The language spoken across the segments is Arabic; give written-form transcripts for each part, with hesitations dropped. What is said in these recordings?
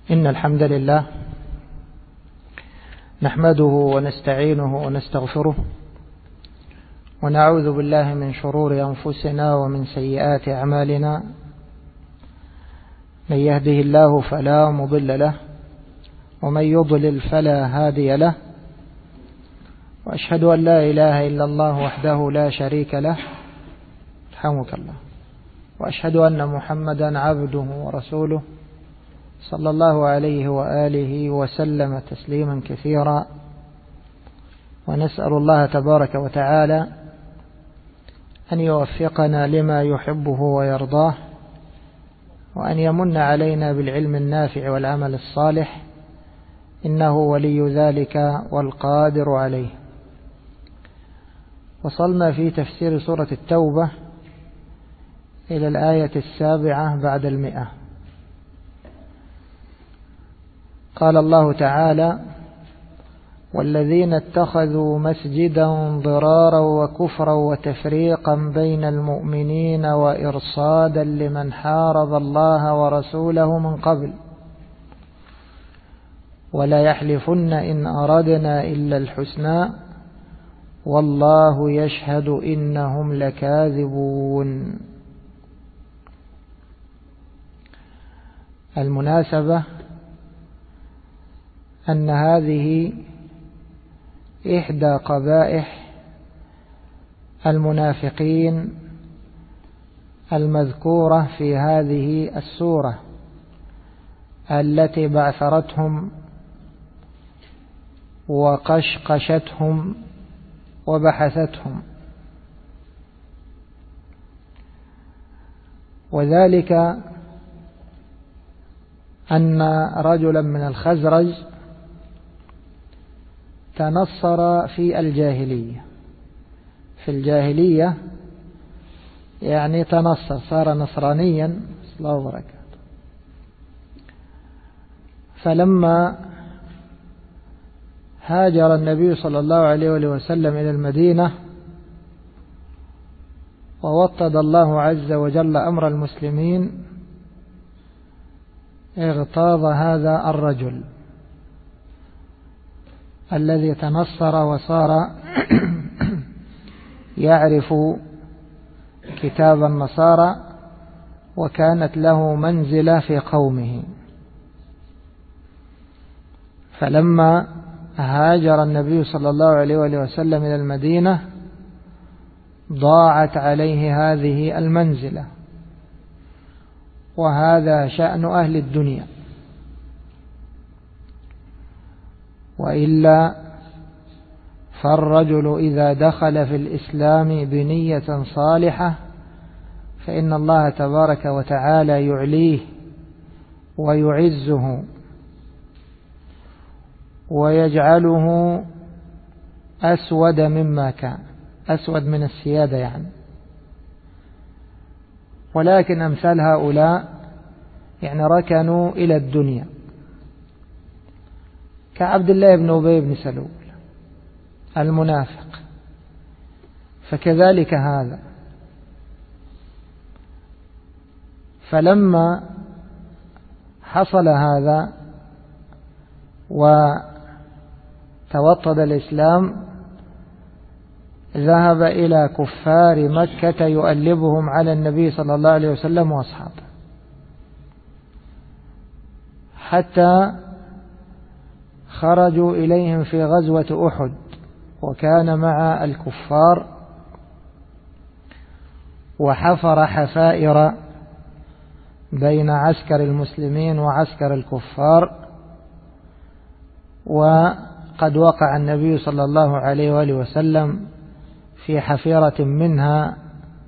إن الحمد لله نحمده ونستعينه ونستغفره ونعوذ بالله من شرور أنفسنا ومن سيئات أعمالنا. من يهده الله فلا مضل له ومن يضلل فلا هادي له، وأشهد أن لا إله إلا الله وحده لا شريك له رحمك الله، وأشهد أن محمدا عبده ورسوله صلى الله عليه وآله وسلم تسليما كثيرا. ونسأل الله تبارك وتعالى أن يوفقنا لما يحبه ويرضاه، وأن يمن علينا بالعلم النافع والعمل الصالح، إنه ولي ذلك والقادر عليه. وصلنا في تفسير سورة التوبة إلى الآية 7 بعد 100. قال الله تعالى: والذين اتخذوا مسجدا ضرارا وكفرا وتفريقا بين المؤمنين وإرصادا لمن حارب الله ورسوله من قبل ولا يحلفن إن أردنا إلا الحسنى والله يشهد إنهم لكاذبون. المناسبة أن هذه إحدى قبائح المنافقين المذكورة في هذه السورة التي بعثرتهم وقشقشتهم وبحثتهم، وذلك أن رجلا من الخزرج تنصر في الجاهلية. في الجاهلية يعني تنصر، صار نصرانيا، الله وبركاته. فلما هاجر النبي صلى الله عليه وسلم إلى المدينة ووطد الله عز وجل أمر المسلمين، اغتاظ هذا الرجل الذي تنصر وصار يعرف كتاب النصارى، وكانت له منزلة في قومه. فلما هاجر النبي صلى الله عليه وسلم إلى المدينة ضاعت عليه هذه المنزلة، وهذا شأن أهل الدنيا. وإلا فالرجل إذا دخل في الإسلام بنية صالحة فإن الله تبارك وتعالى يعليه ويعزه ويجعله أسود مما كان، أسود من السيادة يعني. ولكن أمثال هؤلاء يعني ركنوا إلى الدنيا، كعبد الله بن أبي بن سلول المنافق، فكذلك هذا. فلما حصل هذا وتوطد الإسلام ذهب إلى كفار مكة يؤلبهم على النبي صلى الله عليه وسلم وأصحابه، حتى خرجوا إليهم في غزوة أحد، وكان مع الكفار، وحفر حفائر بين عسكر المسلمين وعسكر الكفار، وقد وقع النبي صلى الله عليه وآله وسلم في حفيرة منها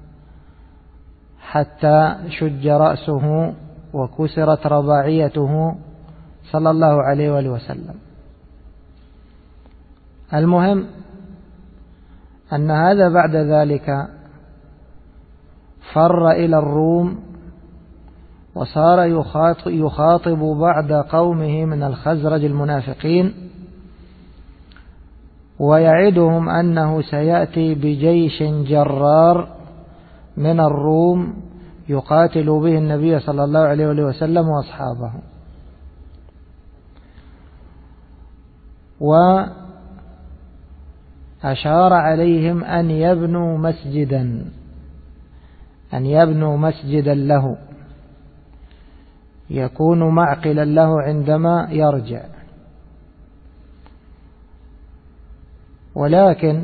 حتى شج رأسه وكسرت رباعيته صلى الله عليه وآله وسلم. المهم أن هذا بعد ذلك فر إلى الروم، وصار يخاطب بعض قومه من الخزرج المنافقين، ويعدهم أنه سيأتي بجيش جرار من الروم يقاتل به النبي صلى الله عليه وسلم وأصحابه. وأشار عليهم أن يبنوا مسجدا له يكون معقلا له عندما يرجع. ولكن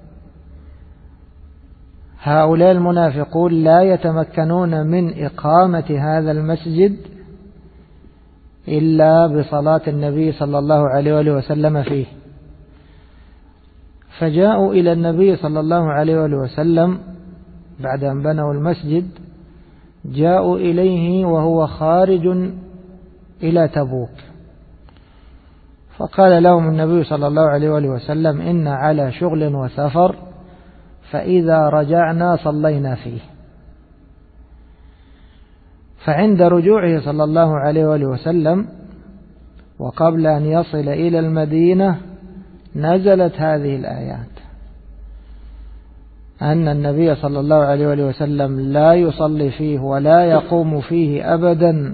هؤلاء المنافقون لا يتمكنون من إقامة هذا المسجد إلا بصلاة النبي صلى الله عليه وسلم فيه، فجاءوا إلى النبي صلى الله عليه وسلم بعد أن بنوا المسجد، جاءوا إليه وهو خارج إلى تبوك، فقال لهم النبي صلى الله عليه وسلم: إن على شغل وسفر، فإذا رجعنا صلينا فيه. فعند رجوعه صلى الله عليه وسلم وقبل أن يصل إلى المدينة نزلت هذه الآيات أن النبي صلى الله عليه وسلم لا يصلي فيه ولا يقوم فيه أبدا.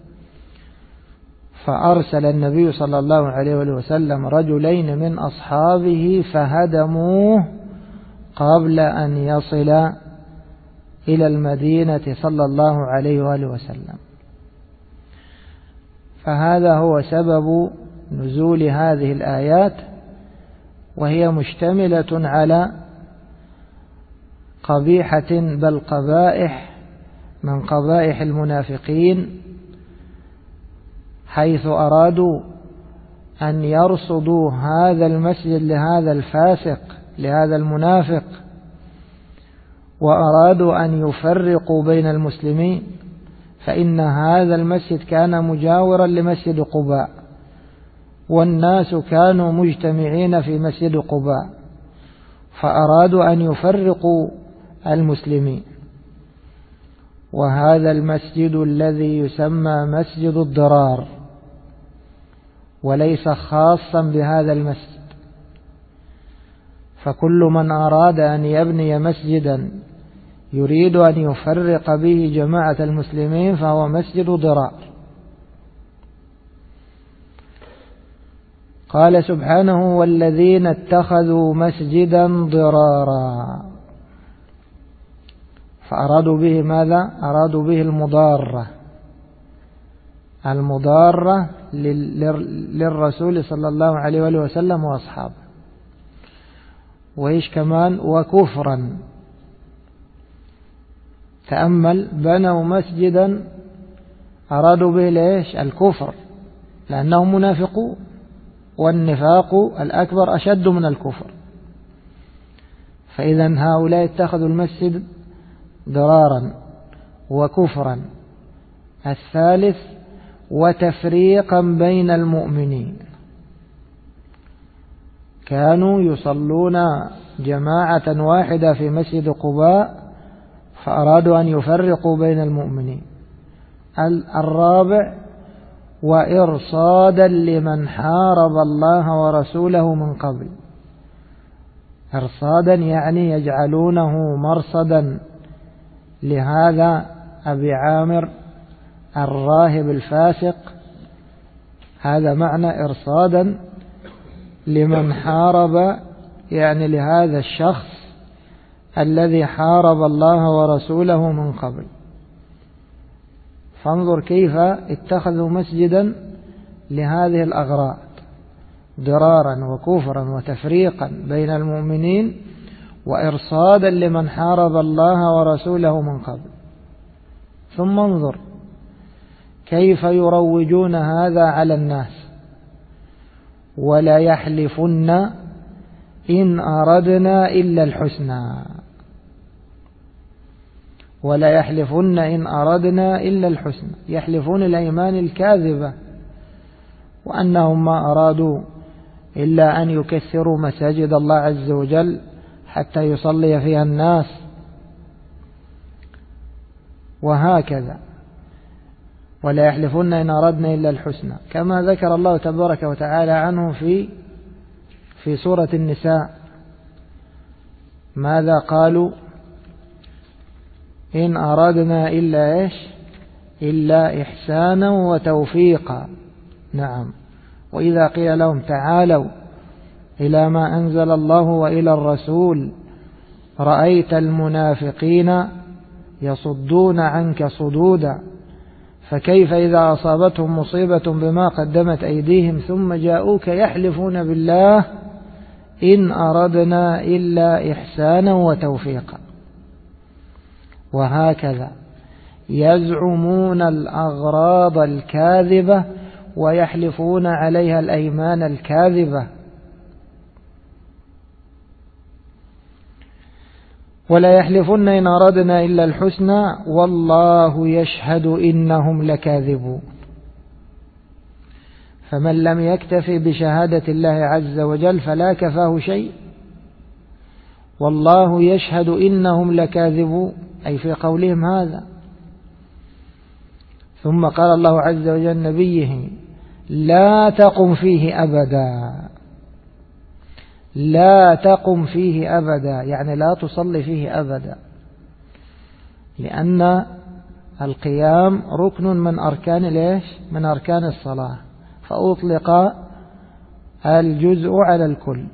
فأرسل النبي صلى الله عليه وسلم رجلين من أصحابه فهدموه قبل أن يصل إلى المدينة صلى الله عليه وسلم. فهذا هو سبب نزول هذه الآيات، وهي مشتملة على قبيحة بل قبائح من قبائح المنافقين، حيث أرادوا أن يرصدوا هذا المسجد لهذا الفاسق لهذا المنافق، وأرادوا أن يفرقوا بين المسلمين، فإن هذا المسجد كان مجاورا لمسجد قباء، والناس كانوا مجتمعين في مسجد قباء، فأرادوا أن يفرقوا المسلمين. وهذا المسجد الذي يسمى مسجد الضرار، وليس خاصا بهذا المسجد، فكل من أراد أن يبني مسجدا يريد أن يفرق به جماعة المسلمين فهو مسجد ضرار. قال سبحانه: والذين اتخذوا مسجدا ضرارا. فأرادوا به ماذا؟ أرادوا به المضارة للرسول صلى الله عليه وسلم وأصحابه. وإيش كمان؟ وكفرا. تأمل، بنوا مسجدا أرادوا به ليش؟ الكفر، لأنهم منافقون، والنفاق الأكبر أشد من الكفر. فإذا هؤلاء اتخذوا المسجد ضرارا وكفرا. الثالث: وتفريقا بين المؤمنين. كانوا يصلون جماعة واحدة في مسجد قباء، فأرادوا أن يفرقوا بين المؤمنين. الرابع: وإرصادا لمن حارب الله ورسوله من قبل. إرصادا يعني يجعلونه مرصدا لهذا أبي عامر الراهب الفاسق. هذا معنى إرصادا لمن حارب، يعني لهذا الشخص الذي حارب الله ورسوله من قبل. فانظر كيف اتخذوا مسجدا لهذه الأغراض: ضرارا وكفرا وتفريقا بين المؤمنين وإرصادا لمن حارب الله ورسوله من قبل. ثم انظر كيف يروجون هذا على الناس: ولا يحلفن إن أردنا إلا الحسنى. ولا يحلفن إن أردنا إلا الحسنى، يحلفون الأيمان الكاذبة، وأنهم ما أرادوا إلا أن يكثروا مساجد الله عز وجل حتى يصلي فيها الناس، وهكذا. ولا يحلفن إن أردنا إلا الحسنى، كما ذكر الله تبارك وتعالى عنه في سورة النساء. ماذا قالوا؟ إن أردنا إلا إيش؟ إلا إحسانا وتوفيقا. نعم. وإذا قيل لهم تعالوا إلى ما أنزل الله وإلى الرسول رأيت المنافقين يصدون عنك صدودا فكيف إذا أصابتهم مصيبة بما قدمت أيديهم ثم جاءوك يحلفون بالله إن أردنا إلا إحسانا وتوفيقا. وهكذا يزعمون الأغراض الكاذبة ويحلفون عليها الأيمان الكاذبة. ولا يحلفن إن أردنا إلا الحسنى والله يشهد إنهم لكاذبون. فمن لم يكتفي بشهادة الله عز وجل فلا كفاه شيء. والله يشهد إنهم لكاذبون أي في قولهم هذا. ثم قال الله عز وجل نبيه لا تقم فيه أبدا، لا تقم فيه أبدا يعني لا تصلي فيه أبدا، لأن القيام ركن من أركان من أركان الصلاة، فأطلق الجزء على الكل،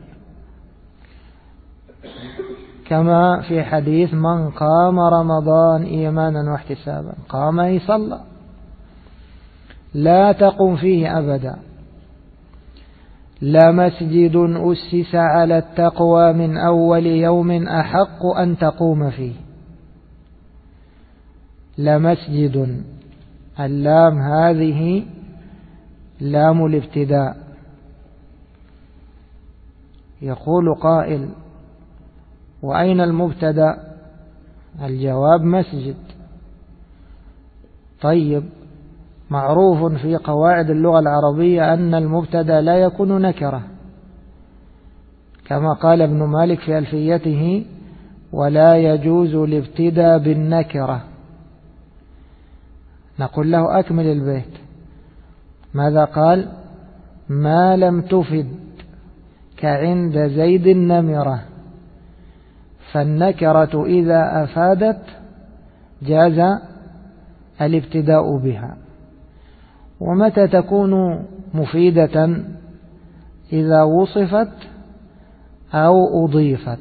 كما في حديث من قام رمضان إيمانا واحتسابا، قام يصلى. لا تقم فيه أبدا. لمسجد أسس على التقوى من أول يوم أحق أن تقوم فيه. لمسجد، اللام هذه لام الابتداء. يقول قائل وأين المبتدأ؟ الجواب مسجد. طيب، معروف في قواعد اللغة العربية أن المبتدأ لا يكون نكرة، كما قال ابن مالك في ألفيته ولا يجوز الابتداء بالنكرة. نقول له أكمل البيت. ماذا قال؟ ما لم تفد كعند زيد النمرة، فالنكرة إذا أفادت جاز الابتداء بها. ومتى تكون مفيدة؟ إذا وصفت أو أضيفت.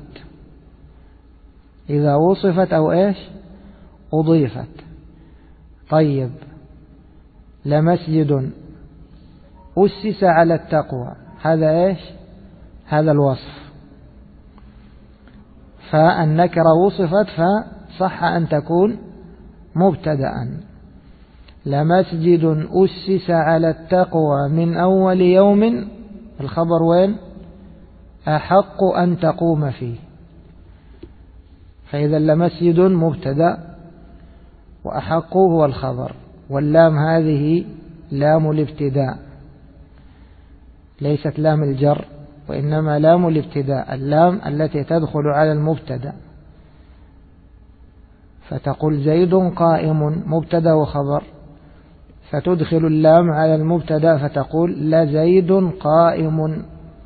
إذا وصفت أو إيش؟ أضيفت. طيب، لمسجد أسس على التقوى، هذا إيش؟ هذا الوصف، فالنكرة وصفت فصح أن تكون مبتدأ. لمسجد أسس على التقوى من أول يوم، الخبر وين؟ أحق أن تقوم فيه. فإذا لمسجد مبتدأ وأحق هو الخبر، واللام هذه لام الابتداء ليست لام الجر، وإنما لام الابتداء، اللام التي تدخل على المبتدأ. فتقول زيد قائم، مبتدأ وخبر، فتدخل اللام على المبتدأ فتقول لزيد قائم.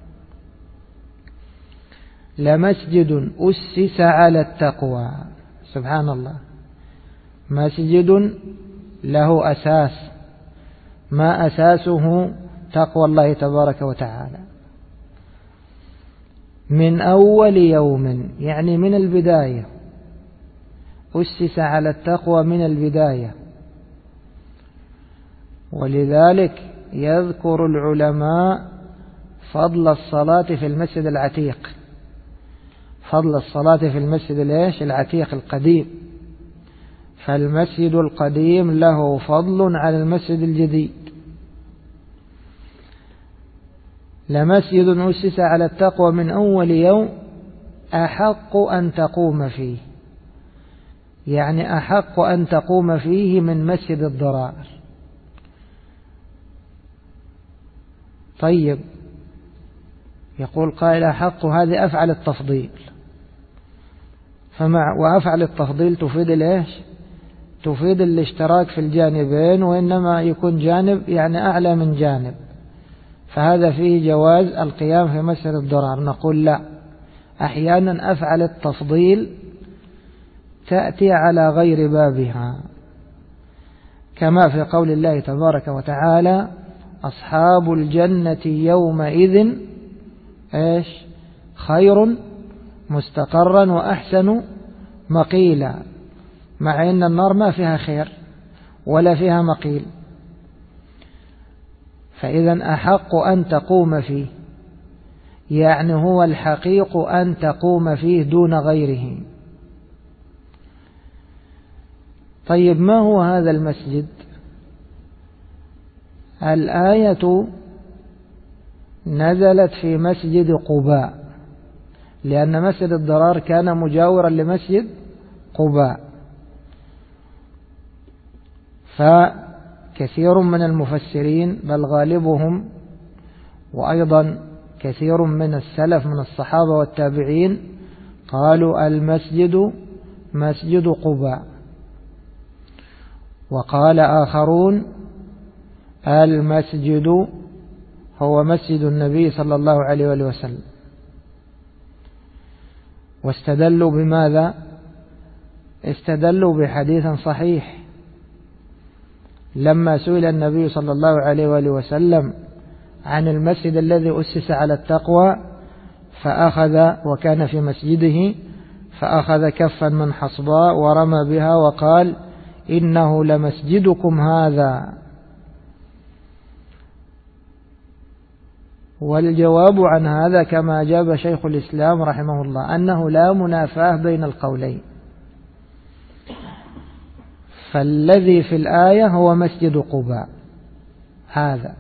لمسجد أسس على التقوى، سبحان الله، مسجد له أساس، ما أساسه تقوى الله تبارك وتعالى. من أول يوم يعني من البداية، أسس على التقوى من البداية. ولذلك يذكر العلماء فضل الصلاة في المسجد العتيق، فضل الصلاة في المسجد العتيق القديم. فالمسجد القديم له فضل على المسجد الجديد. لمسجد أسس على التقوى من أول يوم أحق أن تقوم فيه، يعني أحق أن تقوم فيه من مسجد الضرار. طيب، يقول قائل أحق، هذه أفعل التفضيل، وأفعل التفضيل تفيد الإيش؟ تفيد الاشتراك في الجانبين، وإنما يكون جانب يعني أعلى من جانب، فهذا فيه جواز القيام في مسجد الضرار. نقول لا، أحيانا أفعل التفضيل تأتي على غير بابها، كما في قول الله تبارك وتعالى أصحاب الجنة يومئذ إيش خير مستقرا وأحسن مقيلا، مع أن النار ما فيها خير ولا فيها مقيل. فإذا أحق أن تقوم فيه، يعني هو الحقيق أن تقوم فيه دون غيره. طيب ما هو هذا المسجد؟ الآية نزلت في مسجد قباء، لأن مسجد الضرار كان مجاورا لمسجد قباء. فكثير من المفسرين بل غالبهم وأيضا كثير من السلف من الصحابة والتابعين قالوا المسجد مسجد قباء، وقال آخرون المسجد هو مسجد النبي صلى الله عليه وآله وسلم. واستدلوا بماذا؟ استدلوا بحديث صحيح لما سئل النبي صلى الله عليه وآله وسلم عن المسجد الذي أسس على التقوى فأخذ وكان في مسجده فأخذ كفا من حصباء ورمى بها وقال إنه لمسجدكم هذا. والجواب عن هذا كما أجاب شيخ الإسلام رحمه الله أنه لا منافاة بين القولين، فالذي في الآية هو مسجد قباء هذا،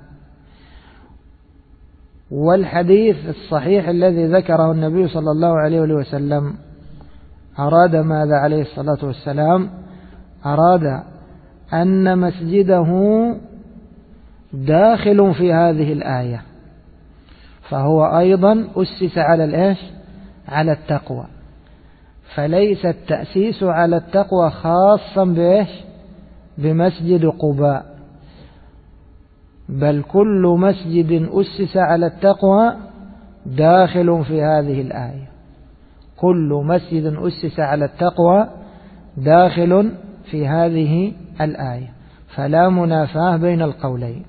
والحديث الصحيح الذي ذكره النبي صلى الله عليه وسلم أراد ماذا عليه الصلاة والسلام؟ أراد أن مسجده داخل في هذه الآية، فهو أيضا أسس على الإيش؟ على التقوى. فليس التأسيس على التقوى خاصا بإيش؟ بمسجد قباء، بل كل مسجد أسس على التقوى داخل في هذه الآية. كل مسجد أسس على التقوى داخل في هذه الآية، فلا منافاة بين القولين.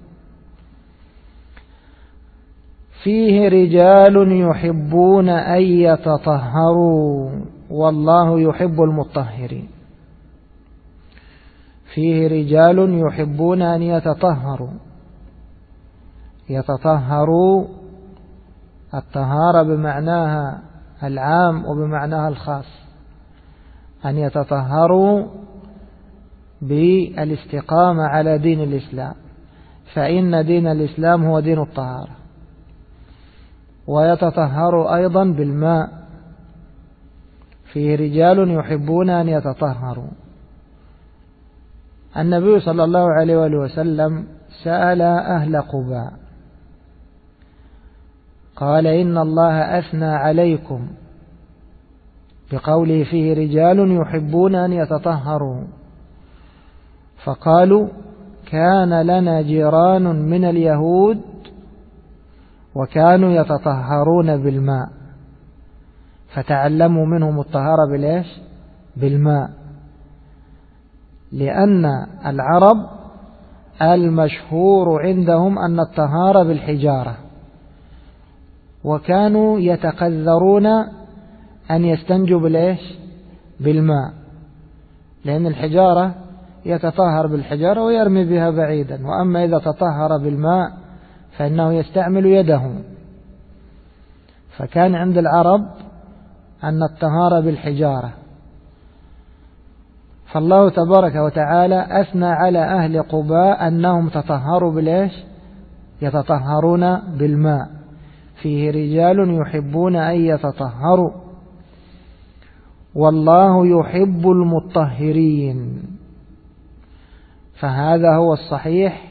فيه رجال يحبون أن يتطهروا والله يحب المطهرين. فيه رجال يحبون أن يتطهروا. يتطهروا الطهارة بمعناها العام وبمعناها الخاص، أن يتطهروا بالاستقامة على دين الإسلام، فإن دين الإسلام هو دين الطهارة. ويتطهروا أيضا بالماء. فيه رجال يحبون أن يتطهروا. النبي صلى الله عليه وآله وسلم سأل أهل قباء قال إن الله أثنى عليكم بقوله فيه رجال يحبون أن يتطهروا، فقالوا كان لنا جيران من اليهود وكانوا يتطهرون بالماء، فتعلموا منهم الطهارة بالإيش؟ بالماء. لأن العرب المشهور عندهم أن الطهارة بالحجارة، وكانوا يتقذرون أن يستنجوا بالإيش؟ بالماء، لأن الحجارة يتطهر بالحجارة ويرمي بها بعيدا، وأما إذا تطهر بالماء فإنه يستعمل يده. فكان عند العرب أن الطهارة بالحجارة. فالله تبارك وتعالى أثنى على أهل قباء أنهم تطهروا بالإيش؟ يتطهرون بالماء. فيه رجال يحبون أن يتطهروا والله يحب المطهرين. فهذا هو الصحيح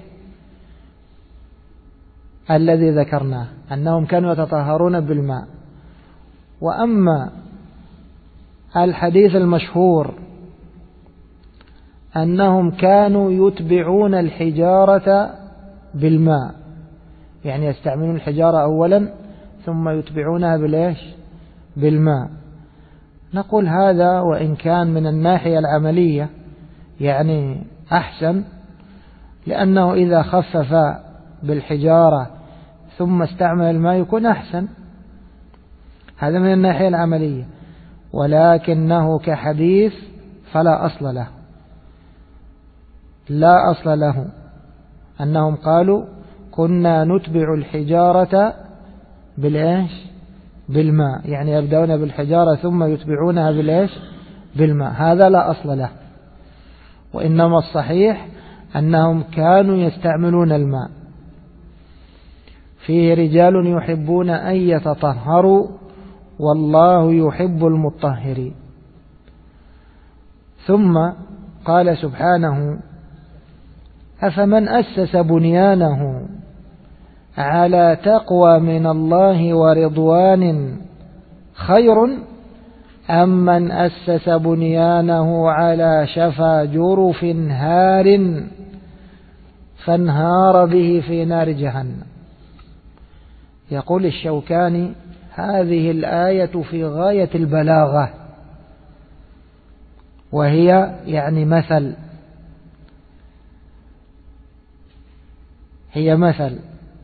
الذي ذكرناه، أنهم كانوا يتطهرون بالماء. وأما الحديث المشهور أنهم كانوا يتبعون الحجارة بالماء، يعني يستعملون الحجارة أولا ثم يتبعونها بالإيش؟ بالماء. نقول هذا وإن كان من الناحية العملية يعني أحسن، لأنه إذا خفف بالحجارة ثم استعمل الماء يكون أحسن، هذا من الناحية العملية، ولكنه كحديث فلا أصل له، لا أصل له. أنهم قالوا كنا نتبع الحجارة بالماء، يعني يبدأون بالحجارة ثم يتبعونها بالماء، هذا لا أصل له. وإنما الصحيح أنهم كانوا يستعملون الماء. فيه رجال يحبون أن يتطهروا والله يحب المطهرين. ثم قال سبحانه أفمن أسس بنيانه على تقوى من الله ورضوان خير أم من أسس بنيانه على شفا جرف هار فانهار به في نار جهنم. يقول الشوكاني هذه الآية في غاية البلاغة، وهي يعني مثل، هي مثل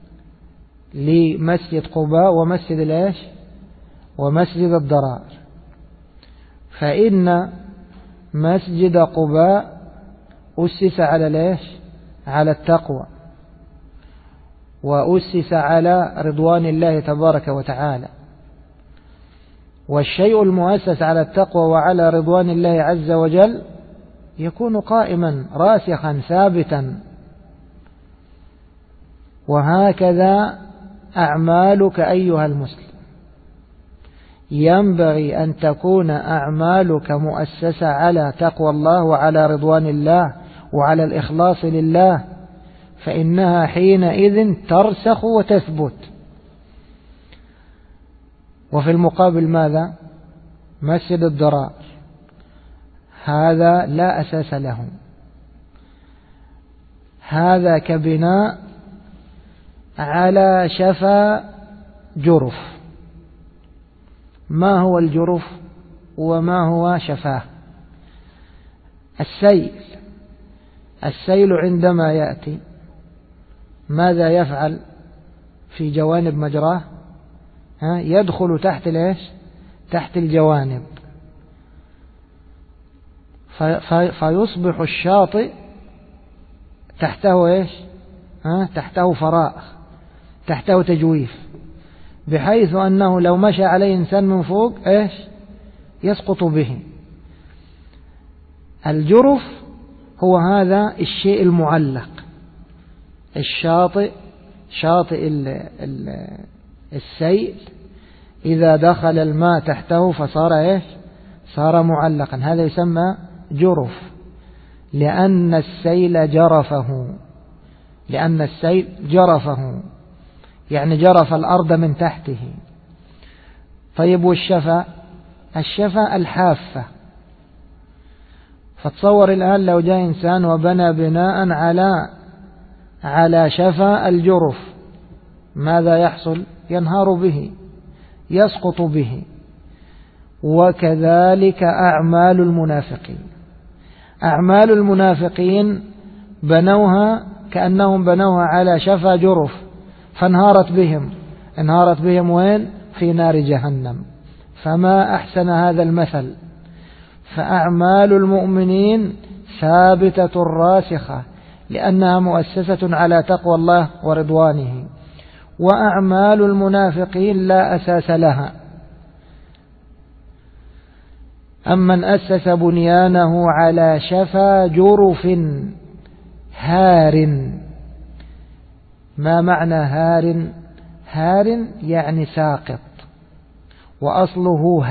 لمسجد قباء ومسجد الضرار. فإن مسجد قباء أسس على التقوى، وأسس على رضوان الله تبارك وتعالى. والشيء المؤسس على التقوى وعلى رضوان الله عز وجل يكون قائما راسخا ثابتا. وهكذا أعمالك أيها المسلم، ينبغي أن تكون أعمالك مؤسسة على تقوى الله وعلى رضوان الله وعلى الإخلاص لله، فإنها حينئذ ترسخ وتثبت. وفي المقابل ماذا؟ مسجد الضرار هذا لا أساس له، هذا كبناء على شفا جرف. ما هو الجرف وما هو شفاه؟ السيل عندما يأتي ماذا يفعل في جوانب مجراه؟ يدخل تحت الجوانب، فيصبح الشاطئ تحته تحته فراغ، تحته تجويف، بحيث أنه لو مشى عليه إنسان من فوق يسقط به. الجرف هو هذا الشيء المعلق، شاطئ السيل إذا دخل الماء تحته فصار صار معلقا، هذا يسمى جرف، لأن السيل جرفه، يعني جرف الأرض من تحته. طيب والشفا الحافة. فتصور الآن لو جاء إنسان وبنى بناء على شفا الجرف، ماذا يحصل؟ ينهار به، يسقط به. وكذلك أعمال المنافقين بنوها كأنهم بنوها على شفا جرف، فانهارت بهم وين؟ في نار جهنم. فما أحسن هذا المثل. فأعمال المؤمنين ثابتة راسخة لأنها مؤسسة على تقوى الله ورضوانه، وأعمال المنافقين لا أساس لها. أمن أسس بنيانه على شفا جرف هار. ما معنى هار يعني ساقط، وأصله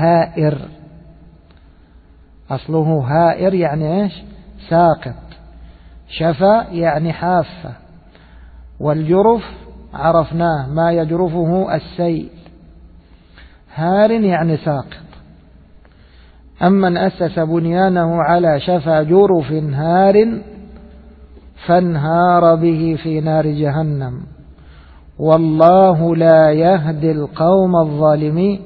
هائر يعني ساقط. شفا يعني حافة، والجرف عرفناه ما يجرفه السيل. هار يعني ساقط. أمن أسس بنيانه على شفا جرف هار فانهار به في نار جهنم والله لا يهدي القوم الظالمين.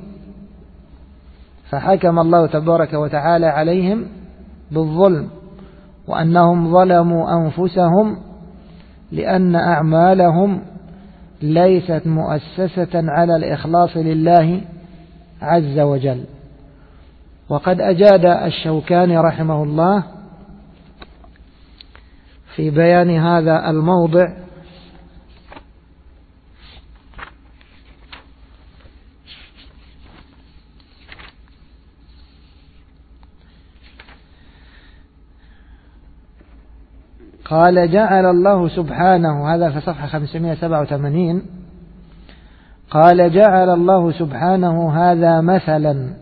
فحكم الله تبارك وتعالى عليهم بالظلم، وأنهم ظلموا أنفسهم لأن أعمالهم ليست مؤسسة على الإخلاص لله عز وجل. وقد أجاد الشوكاني رحمه الله في بيان هذا الموضع قال جعل الله سبحانه، هذا في صفحة 587، قال جعل الله سبحانه هذا مثلا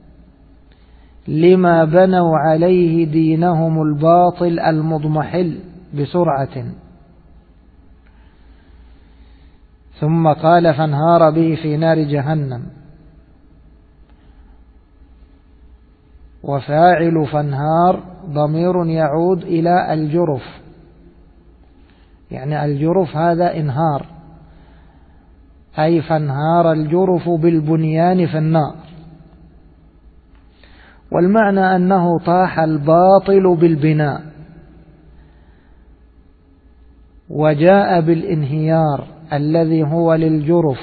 لما بنوا عليه دينهم الباطل المضمحل بسرعة. ثم قال فانهار به في نار جهنم. وفاعل فانهار ضمير يعود إلى الجرف، يعني الجرف هذا انهار، أي فانهار الجرف بالبنيان في النار. والمعنى أنه طاح الباطل بالبناء وجاء بالانهيار الذي هو للجرف.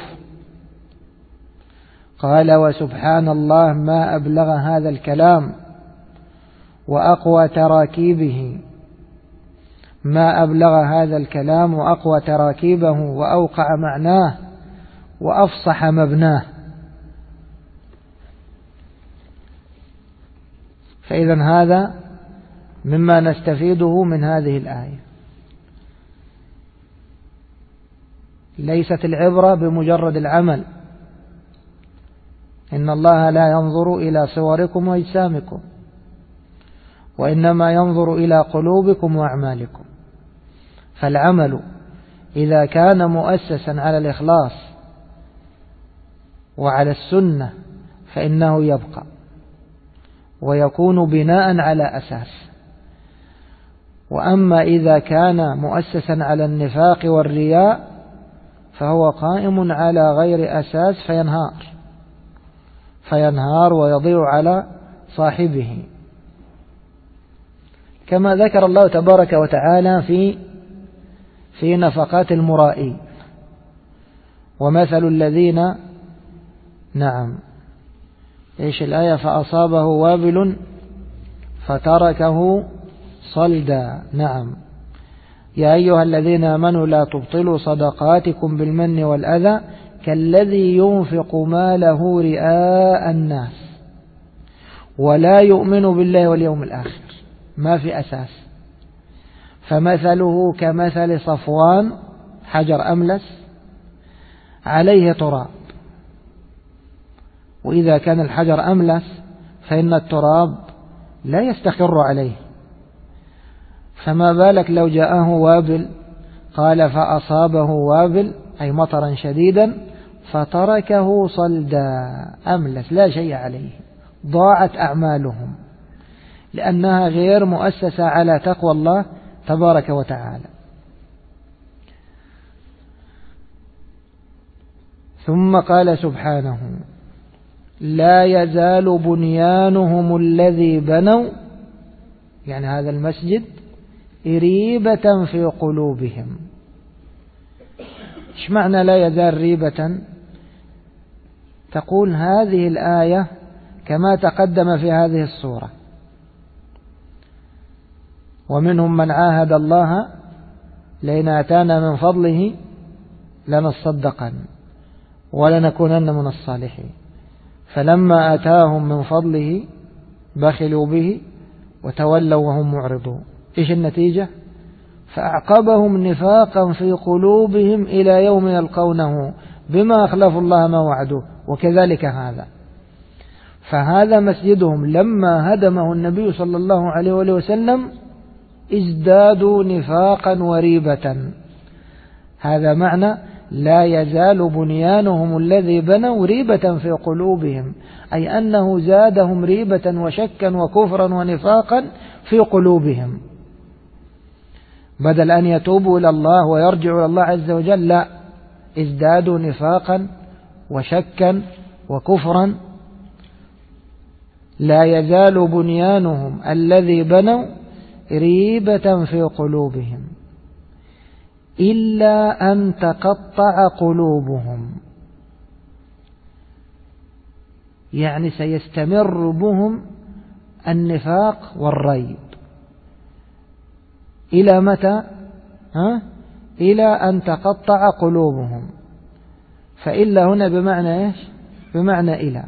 قال وسبحان الله ما أبلغ هذا الكلام وأقوى تراكيبه، ما أبلغ هذا الكلام وأقوى تراكيبه وأوقع معناه وأفصح مبناه. فإذا هذا مما نستفيده من هذه الآية. ليست العبرة بمجرد العمل، إن الله لا ينظر إلى صوركم وأجسامكم، وإنما ينظر إلى قلوبكم وأعمالكم. فالعمل إذا كان مؤسسا على الإخلاص وعلى السنة فإنه يبقى ويكون بناء على أساس. وأما إذا كان مؤسسا على النفاق والرياء فهو قائم على غير أساس فينهار ويضيع على صاحبه، كما ذكر الله تبارك وتعالى في نفقات المرائي. ومثل الذين إيش الآية؟ فأصابه وابل فتركه صلدا. يا أيها الذين آمنوا لا تبطلوا صدقاتكم بالمن والأذى كالذي ينفق ماله رئاء الناس ولا يؤمن بالله واليوم الآخر، ما في أساس. فمثله كمثل صفوان، حجر أملس عليه تراب، وإذا كان الحجر أملس فإن التراب لا يستقر عليه، فما بالك لو جاءه وابل. قال فأصابه وابل أي مطرا شديدا فتركه صلدا، أملس لا شيء عليه، ضاعت أعمالهم لأنها غير مؤسسة على تقوى الله تبارك وتعالى. ثم قال سبحانه لا يزال بنيانهم الذي بنوا، يعني هذا المسجد، ريبة في قلوبهم. ايش معنى لا يزال ريبة؟ تقول هذه الآية كما تقدم في هذه السورة: ومنهم من عاهد الله لئن آتانا من فضله لنصدقن ولنكونن من الصالحين، فلما آتاهم من فضله بخلوا به وتولوا وهم معرضون. إيش النتيجة؟ فأعقبهم نفاقا في قلوبهم إلى يوم يلقونه بما أخلفوا الله ما وعدوه. وكذلك هذا، فهذا مسجدهم لما هدمه النبي صلى الله عليه وسلم ازدادوا نفاقا وريبة. هذا معنى لا يزال بنيانهم الذي بنوا ريبة في قلوبهم، أي أنه زادهم ريبة وشكا وكفرا ونفاقا في قلوبهم. بدل أن يتوبوا إلى الله ويرجعوا إلى الله عز وجل، لا، ازدادوا نفاقا وشكا وكفرا. لا يزال بنيانهم الذي بنوا ريبة في قلوبهم إلا أن تقطع قلوبهم. يعني سيستمر بهم النفاق والريب إلى متى؟ إلى أن تقطع قلوبهم. فإلا هنا بمعنى إيش؟ بمعنى إلى،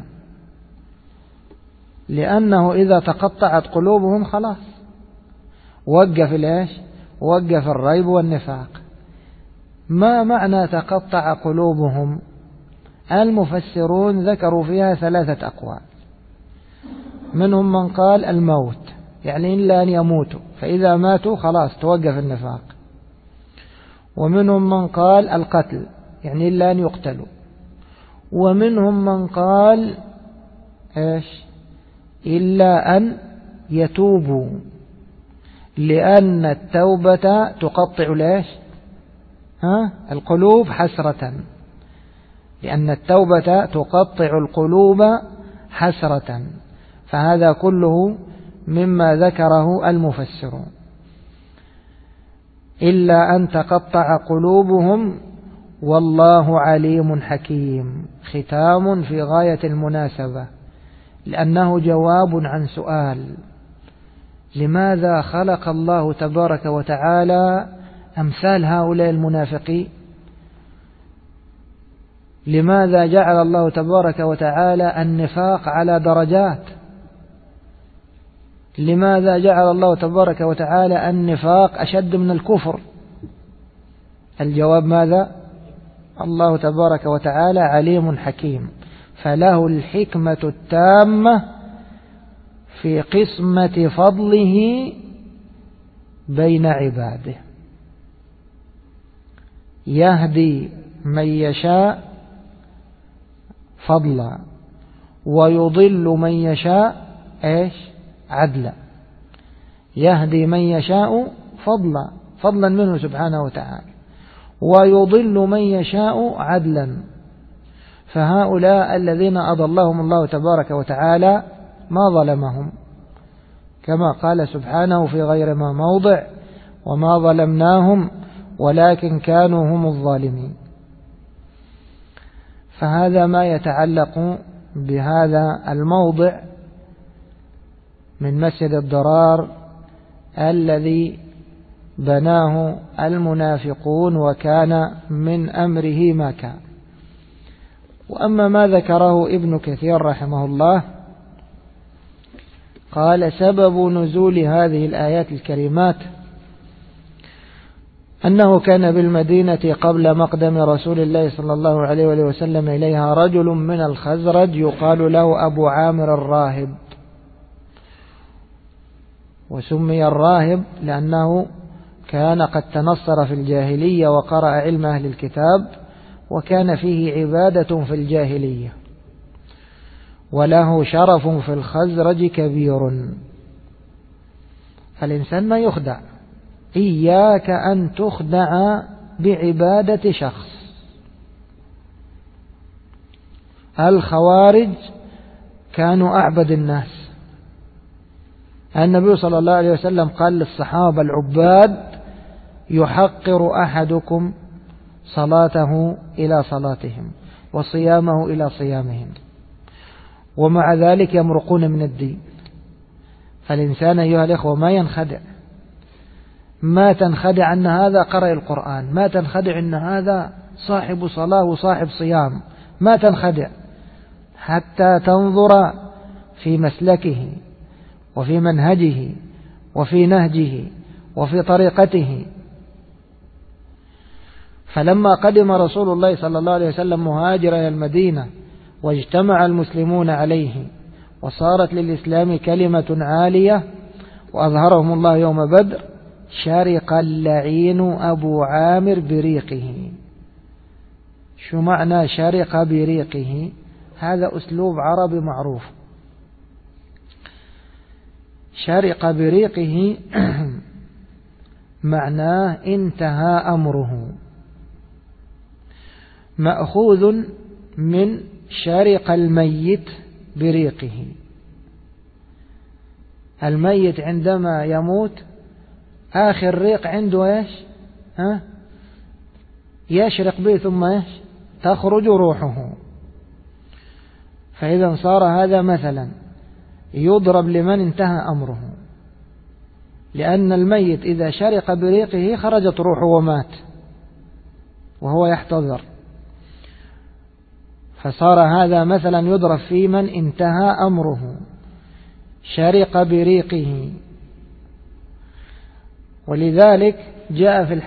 لأنه إذا تقطعت قلوبهم خلاص وقف الإيش؟ وقف الريب والنفاق. ما معنى تقطع قلوبهم؟ المفسرون ذكروا فيها 3 أقوال. منهم من قال الموت، يعني إلا أن يموتوا، فإذا ماتوا خلاص توقف النفاق. ومنهم من قال القتل، يعني إلا أن يقتلوا. ومنهم من قال إيش؟ إلا أن يتوبوا، لأن التوبة تقطع ليش؟ القلوب حسرة، لأن التوبة تقطع القلوب حسرة. فهذا كله مما ذكره المفسرون. إلا أن تقطع قلوبهم والله عليم حكيم. ختام في غاية المناسبة، لأنه جواب عن سؤال: لماذا خلق الله تبارك وتعالى أمثال هؤلاء المنافقين؟ لماذا جعل الله تبارك وتعالى النفاق على درجات؟ لماذا جعل الله تبارك وتعالى النفاق أشد من الكفر؟ الجواب ماذا؟ الله تبارك وتعالى عليم حكيم، فله الحكمة التامة في قسمة فضله بين عباده، يهدي من يشاء فضلا ويضل من يشاء ايش؟ عدلا. يهدي من يشاء فضلا منه سبحانه وتعالى، ويضل من يشاء عدلا. فهؤلاء الذين أضلهم الله تبارك وتعالى ما ظلمهم، كما قال سبحانه في غير ما موضع: وما ظلمناهم ولكن كانوا هم الظالمين. فهذا ما يتعلق بهذا الموضع من مسجد الضرار الذي بناه المنافقون، وكان من أمره ما كان. وأما ما ذكره ابن كثير رحمه الله، قال: سبب نزول هذه الآيات الكريمات أنه كان بالمدينة قبل مقدم رسول الله صلى الله عليه وسلم إليها رجل من الخزرج يقال له أبو عامر الراهب. وسمي الراهب لأنه كان قد تنصر في الجاهلية وقرأ علم أهل الكتاب، وكان فيه عبادة في الجاهلية، وله شرف في الخزرج كبير. فالإنسان ما يخدع، إياك أن تخدع بعبادة شخص. الخوارج كانوا أعبد الناس. النبي صلى الله عليه وسلم قال للصحابة العباد: يحقر أحدكم صلاته إلى صلاتهم وصيامه إلى صيامهم، ومع ذلك يمرقون من الدين. فالإنسان أيها الإخوة ما ينخدع، ما تنخدع أن هذا قرأ القرآن، ما تنخدع أن هذا صاحب صلاة وصاحب صيام، ما تنخدع حتى تنظر في مسلكه وفي منهجه وفي نهجه وفي طريقته. فلما قدم رسول الله صلى الله عليه وسلم مهاجرا إلى المدينة واجتمع المسلمون عليه وصارت للإسلام كلمة عالية وأظهرهم الله يوم بدر، شرق اللعين أبو عامر بريقه. شو معنى شرق بريقه؟ هذا أسلوب عربي معروف. شرق بريقه معناه انتهى أمره، مأخوذ من شرق الميت بريقه. الميت عندما يموت آخر ريق عنده إيش؟ يشرق به ثم إيش؟ تخرج روحه. فإذا صار هذا مثلا يضرب لمن انتهى أمره، لأن الميت إذا شرق بريقه خرجت روحه ومات وهو يحتضر، فصار هذا مثلا يضرب في من انتهى أمره شرق بريقه. ولذلك جاء في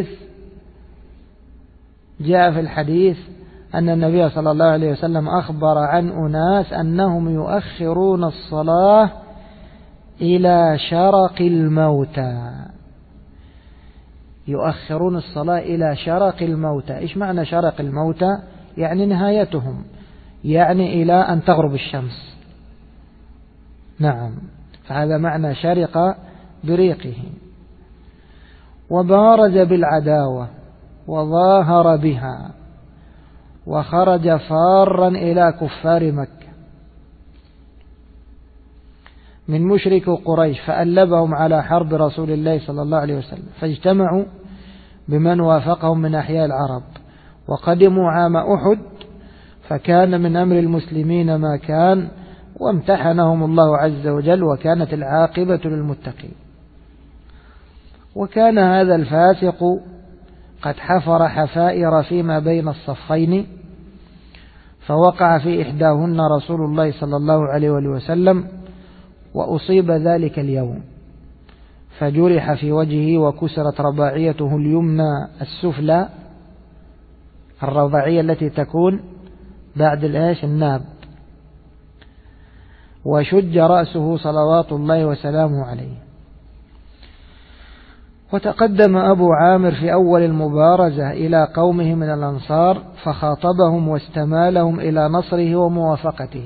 الحديث أن النبي صلى الله عليه وسلم أخبر عن أناس أنهم يؤخرون الصلاة إلى شرق الموتى. يؤخرون الصلاة إلى شرق الموتى. إيش معنى شرق الموتى؟ يعني نهايتهم، يعني إلى أن تغرب الشمس. نعم، فهذا معنى شرق بريقه. وبارز بالعداوة وظاهر بها وخرج فارا إلى كفار مكة من مشرك قريش، فألبهم على حرب رسول الله صلى الله عليه وسلم، فاجتمعوا بمن وافقهم من أحياء العرب، وقدموا عام أحد، فكان من أمر المسلمين ما كان، وامتحنهم الله عز وجل، وكانت العاقبة للمتقين. وكان هذا الفاسق قد حفر حفائر فيما بين الصفين، فوقع في إحداهن رسول الله صلى الله عليه وسلم، وأصيب ذلك اليوم، فجرح في وجهه وكسرت رباعيته اليمنى السفلى، الرباعية التي تكون بعد الناب، وشج رأسه صلوات الله وسلامه عليه. وتقدم أبو عامر في أول المبارزة إلى قومه من الأنصار، فخاطبهم واستمالهم إلى نصره وموافقته،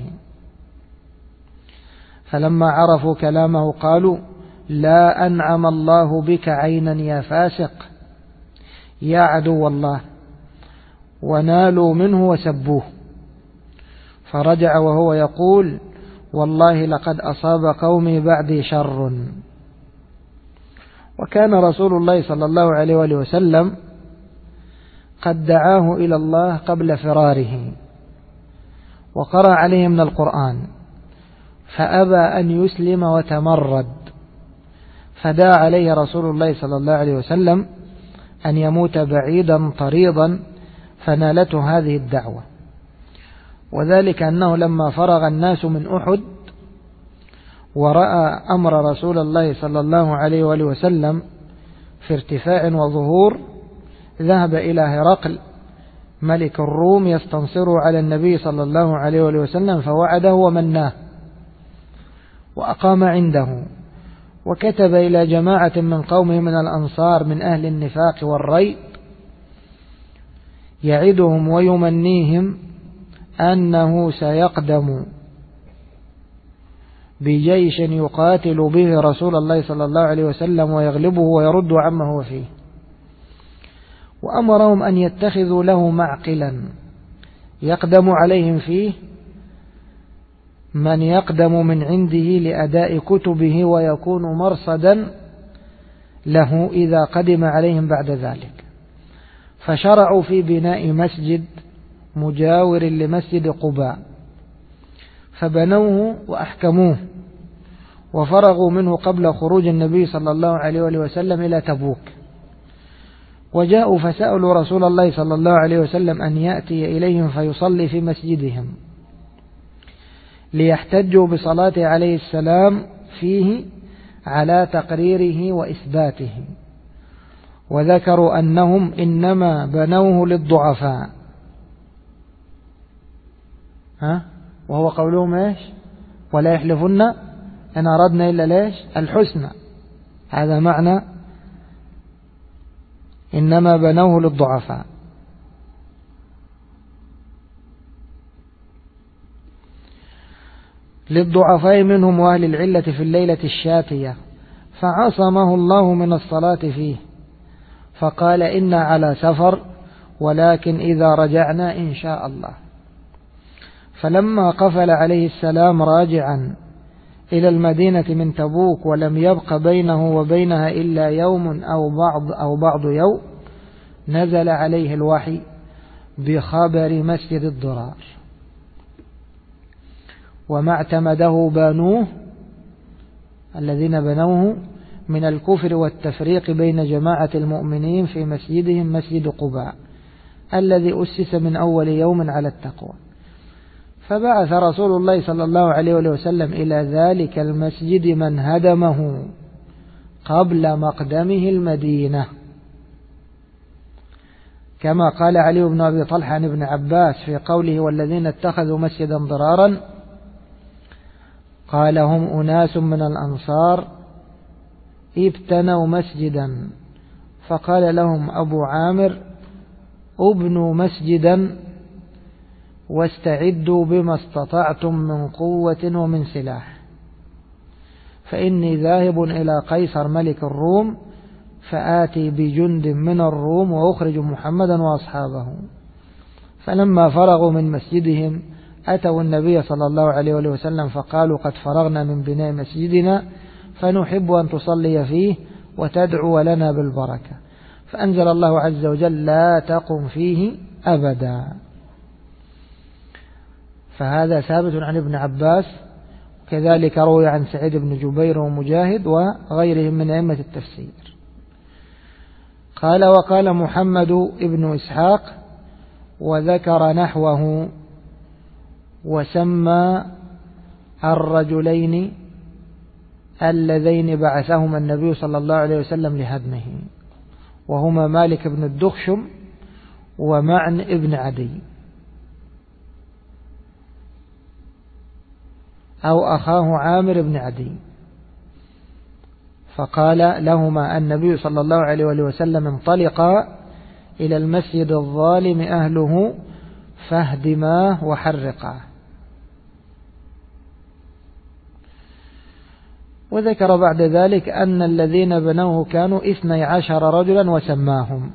فلما عرفوا كلامه قالوا: لا أنعم الله بك عينا يا فاسق يا عدو الله، ونالوا منه وسبوه، فرجع وهو يقول: والله لقد أصاب قومي بعدي شر. وكان رسول الله صلى الله عليه وسلم قد دعاه إلى الله قبل فراره، وقرأ عليه من القرآن، فأبى أن يسلم وتمرد، فدعا عليه رسول الله صلى الله عليه وسلم أن يموت بعيدا طريضا، فنالته هذه الدعوة. وذلك أنه لما فرغ الناس من أحد ورأى أمر رسول الله صلى الله عليه وسلم في ارتفاع وظهور، ذهب إلى هرقل ملك الروم يستنصر على النبي صلى الله عليه وسلم، فوعده ومناه وأقام عنده، وكتب إلى جماعة من قومه من الأنصار من أهل النفاق والريب يعدهم ويمنيهم أنه سيقدم بجيش يقاتل به رسول الله صلى الله عليه وسلم ويغلبه ويرد عما هو فيه، وأمرهم أن يتخذوا له معقلا يقدم عليهم فيه من يقدم من عنده لأداء كتبه، ويكون مرصدا له إذا قدم عليهم بعد ذلك. فشرعوا في بناء مسجد مجاور لمسجد قباء، فبنوه وأحكموه، وفرغوا منه قبل خروج النبي صلى الله عليه وسلم إلى تبوك. وجاءوا فسألوا رسول الله صلى الله عليه وسلم أن يأتي إليهم فيصلي في مسجدهم، ليحتجوا بصلاته عليه السلام فيه على تقريره وإثباته. وذكروا أنهم إنما بنوه للضعفاء، وهو قولهم إيش؟ ولا يحلفن إن أردنا إلا ليش؟ الحسنى. هذا معنى إنما بنوه للضعفاء. للضعفاء منهم وأهل العلة في الليلة الشاتية، فعصمه الله من الصلاة فيه، فقال: إنا على سفر، ولكن إذا رجعنا إن شاء الله. فلما قفل عليه السلام راجعا إلى المدينة من تبوك، ولم يبق بينه وبينها إلا يوم أو بعض يوم، نزل عليه الوحي بخبر مسجد الضرار. وما اعتمده بانوه الذين بنوه من الكفر والتفريق بين جماعة المؤمنين في مسجدهم مسجد قباء الذي أسس من أول يوم على التقوى. فبعث رسول الله صلى الله عليه وسلم إلى ذلك المسجد من هدمه قبل مقدمه المدينة، كما قال علي بن أبي طلحة عن ابن عباس في قوله والذين اتخذوا مسجدا ضرارا، قال هم أناس من الأنصار ابتنوا مسجدا فقال لهم أبو عامر ابنوا مسجدا واستعدوا بما استطعتم من قوة ومن سلاح، فإني ذاهب إلى قيصر ملك الروم فآتي بجند من الروم وأخرج محمدا وأصحابه. فلما فرغوا من مسجدهم أتوا النبي صلى الله عليه وسلم فقالوا قد فرغنا من بناء مسجدنا فنحب أن تصلي فيه وتدعو لنا بالبركة، فأنزل الله عز وجل لا تقم فيه أبدا. فهذا ثابت عن ابن عباس، كذلك روي عن سعيد بن جبير ومجاهد وغيرهم من أئمة التفسير. قال وقال محمد ابن إسحاق وذكر نحوه وسمى الرجلين اللذين بعثهما النبي صلى الله عليه وسلم لهدمه، وهما مالك بن الدخشم ومعن ابن عدي أو أخاه عامر بن عدي. فقال لهما النبي صلى الله عليه وسلم انطلقا إلى المسجد الظالم أهله فاهدماه وحرقاه. وذكر بعد ذلك أن الذين بنوه كانوا 12 رجلا وسماهم.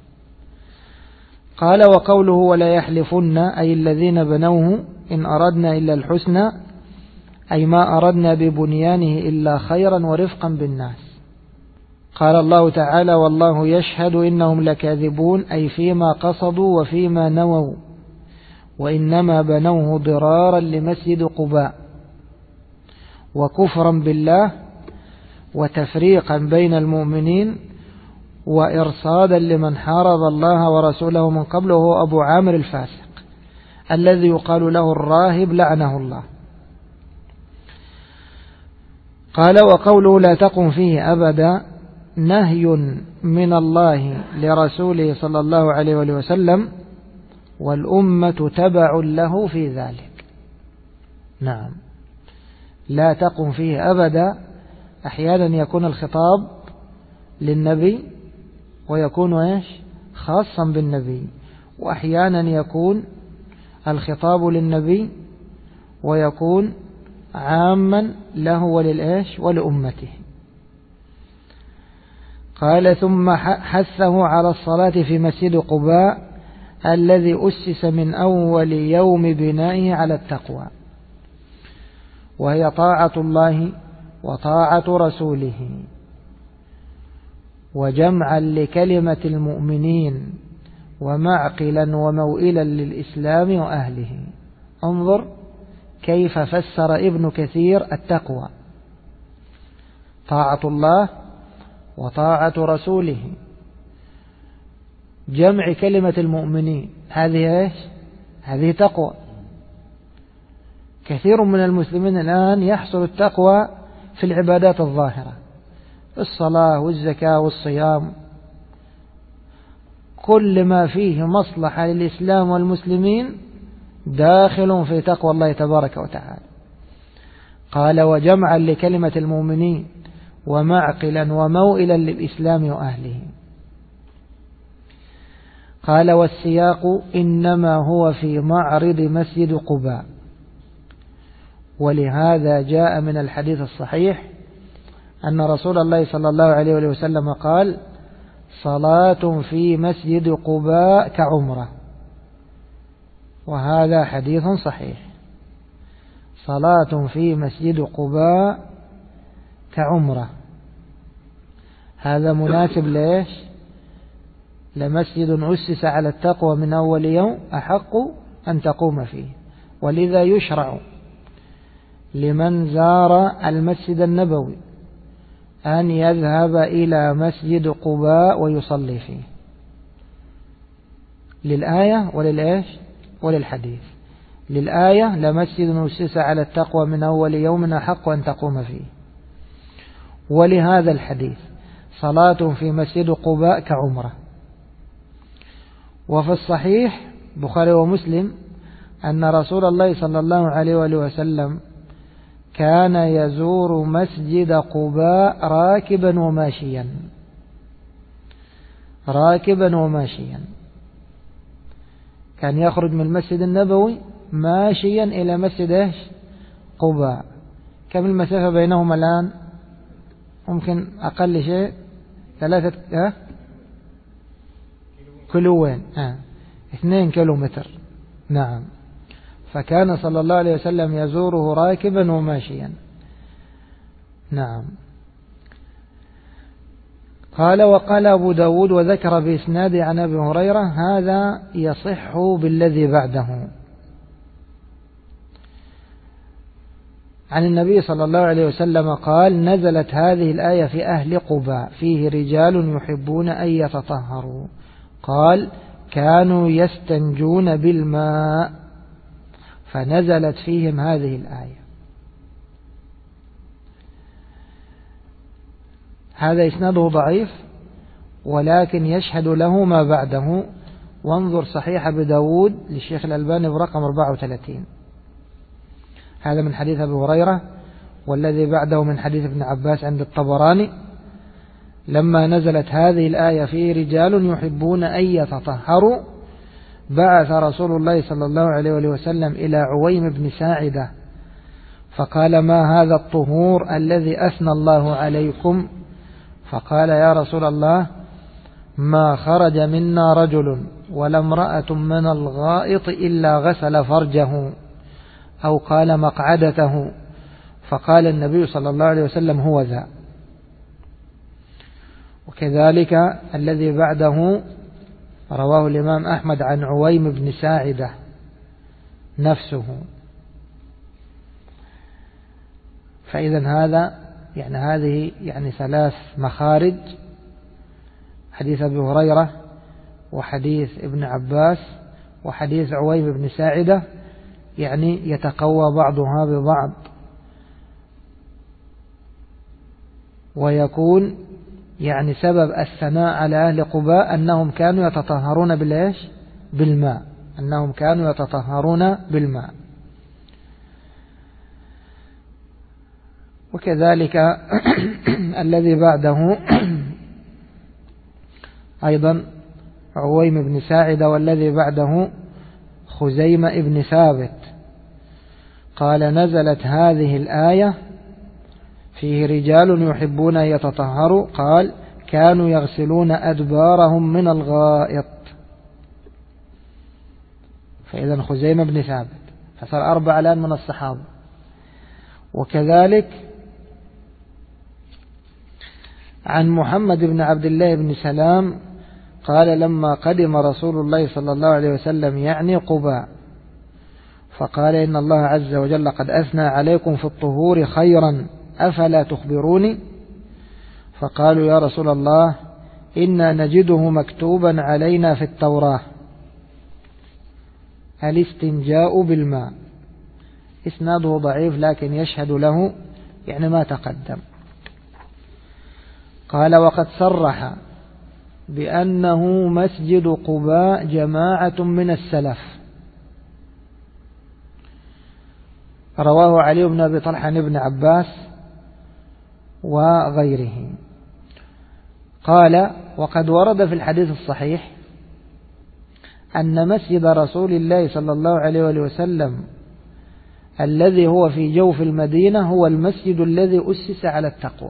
قال وقوله ولا يحلفن أي الذين بنوه إن أردنا إلا الحسنى، أي ما أردنا ببنيانه إلا خيرا ورفقا بالناس. قال الله تعالى والله يشهد إنهم لكاذبون، أي فيما قصدوا وفيما نووا، وإنما بنوه ضرارا لمسجد قباء وكفرا بالله وتفريقا بين المؤمنين وإرصادا لمن حارب الله ورسوله من قبله، هو أبو عامر الفاسق الذي يقال له الراهب لعنه الله. قال وقوله لا تقم فيه أبدا نهي من الله لرسوله صلى الله عليه وسلم، والأمة تبع له في ذلك. نعم، لا تقم فيه أبدا أحيانا يكون الخطاب للنبي ويكون خاصا بالنبي، وأحيانا يكون الخطاب للنبي ويكون عاما له ولأمته. قال ثم حثه على الصلاة في مسجد قباء الذي أسس من أول يوم بنائه على التقوى، وهي طاعة الله وطاعة رسوله وجمعا لكلمة المؤمنين ومعقلا وموئلا للإسلام وأهله. انظر كيف فسر ابن كثير التقوى: طاعة الله وطاعة رسوله، جمع كلمة المؤمنين، هذه تقوى. كثير من المسلمين الآن يحصل التقوى في العبادات الظاهرة، الصلاة والزكاة والصيام، كل ما فيه مصلحة للإسلام والمسلمين داخل في تقوى الله تبارك وتعالى. قال وجمعا لكلمة المؤمنين ومعقلا وموئلا للإسلام وأهله. قال والسياق إنما هو في معرض مسجد قباء، ولهذا جاء من الحديث الصحيح أن رسول الله صلى الله عليه وسلم قال صلاة في مسجد قباء كعمرة، وهذا حديث صحيح. صلاة في مسجد قباء كعمرة، هذا مناسب ليش؟ لمسجد أسس على التقوى من أول يوم أحق أن تقوم فيه، ولذا يشرع لمن زار المسجد النبوي أن يذهب إلى مسجد قباء ويصلي فيه، للآية وللحديث. للآية: لمسجد أسس على التقوى من أول يوم أحق أن تقوم فيه. ولهذا الحديث: صلاة في مسجد قباء كعمرة. وفي الصحيح بخاري ومسلم أن رسول الله صلى الله عليه وآله وسلم كان يزور مسجد قباء راكبا وماشيا. كان يخرج من المسجد النبوي ماشيا إلى مسجد قباء. كم المسافة بينهما الآن؟ ممكن أقل شيء 3 كيلوين 2 كيلومتر. نعم. فكان صلى الله عليه وسلم يزوره راكبا وماشيا. نعم. قال: وقال أبو داود وذكر بإسناد عن أبي هريرة: هذا يصح بالذي بعده. عن النبي صلى الله عليه وسلم قال: نزلت هذه الآية في أهل قباء فيه رجال يحبون أن يتطهروا. قال: كانوا يستنجون بالماء فنزلت فيهم هذه الآية. هذا إسناده ضعيف، ولكن يشهد له ما بعده. وانظر صحيح أبي داود للشيخ الألباني برقم 34. هذا من حديث أبي هريرة، والذي بعده من حديث ابن عباس عند الطبراني: لما نزلت هذه الآية فيه رجال يحبون أن يتطهروا بعث رسول الله صلى الله عليه وسلم إلى عويم بن ساعدة فقال: ما هذا الطهور الذي أثنى الله عليكم؟ فقال: يا رسول الله، ما خرج منا رجل ولا امرأة من الغائط إلا غسل فرجه، أو قال مقعدته. فقال النبي صلى الله عليه وسلم: هو ذا. وكذلك الذي بعده رواه الإمام أحمد عن عويم بن ساعدة نفسه. فإذا هذه 3 مخارج: حديث أبي هريرة، وحديث ابن عباس، وحديث عويم بن ساعدة، يتقوى بعضها ببعض، ويكون سبب الثناء على أهل قباء أنهم كانوا يتطهرون بالماء. وكذلك الذي بعده أيضا عويم بن ساعدة، والذي بعده خزيمة بن ثابت. قال: نزلت هذه الآية فيه رجال يحبون أن يتطهروا. قال: كانوا يغسلون أدبارهم من الغائط. فإذا خزيمة بن ثابت، فصار 4 الآن من الصحابة. وكذلك عن محمد بن عبد الله بن سلام قال: لما قدم رسول الله صلى الله عليه وسلم قباء فقال: إن الله عز وجل قد أثنى عليكم في الطهور خيرا، أفلا تخبروني؟ فقالوا: يا رسول الله، إنا نجده مكتوبا علينا في التوراة الاستنجاء بالماء. إسناده ضعيف، لكن يشهد له ما تقدم. قال: وقد صرح بأنه مسجد قباء جماعة من السلف. رواه علي بن أبي طلحة عن ابن عباس وغيره. قال: وقد ورد في الحديث الصحيح أن مسجد رسول الله صلى الله عليه وسلم الذي هو في جوف المدينة هو المسجد الذي أسس على التقوى.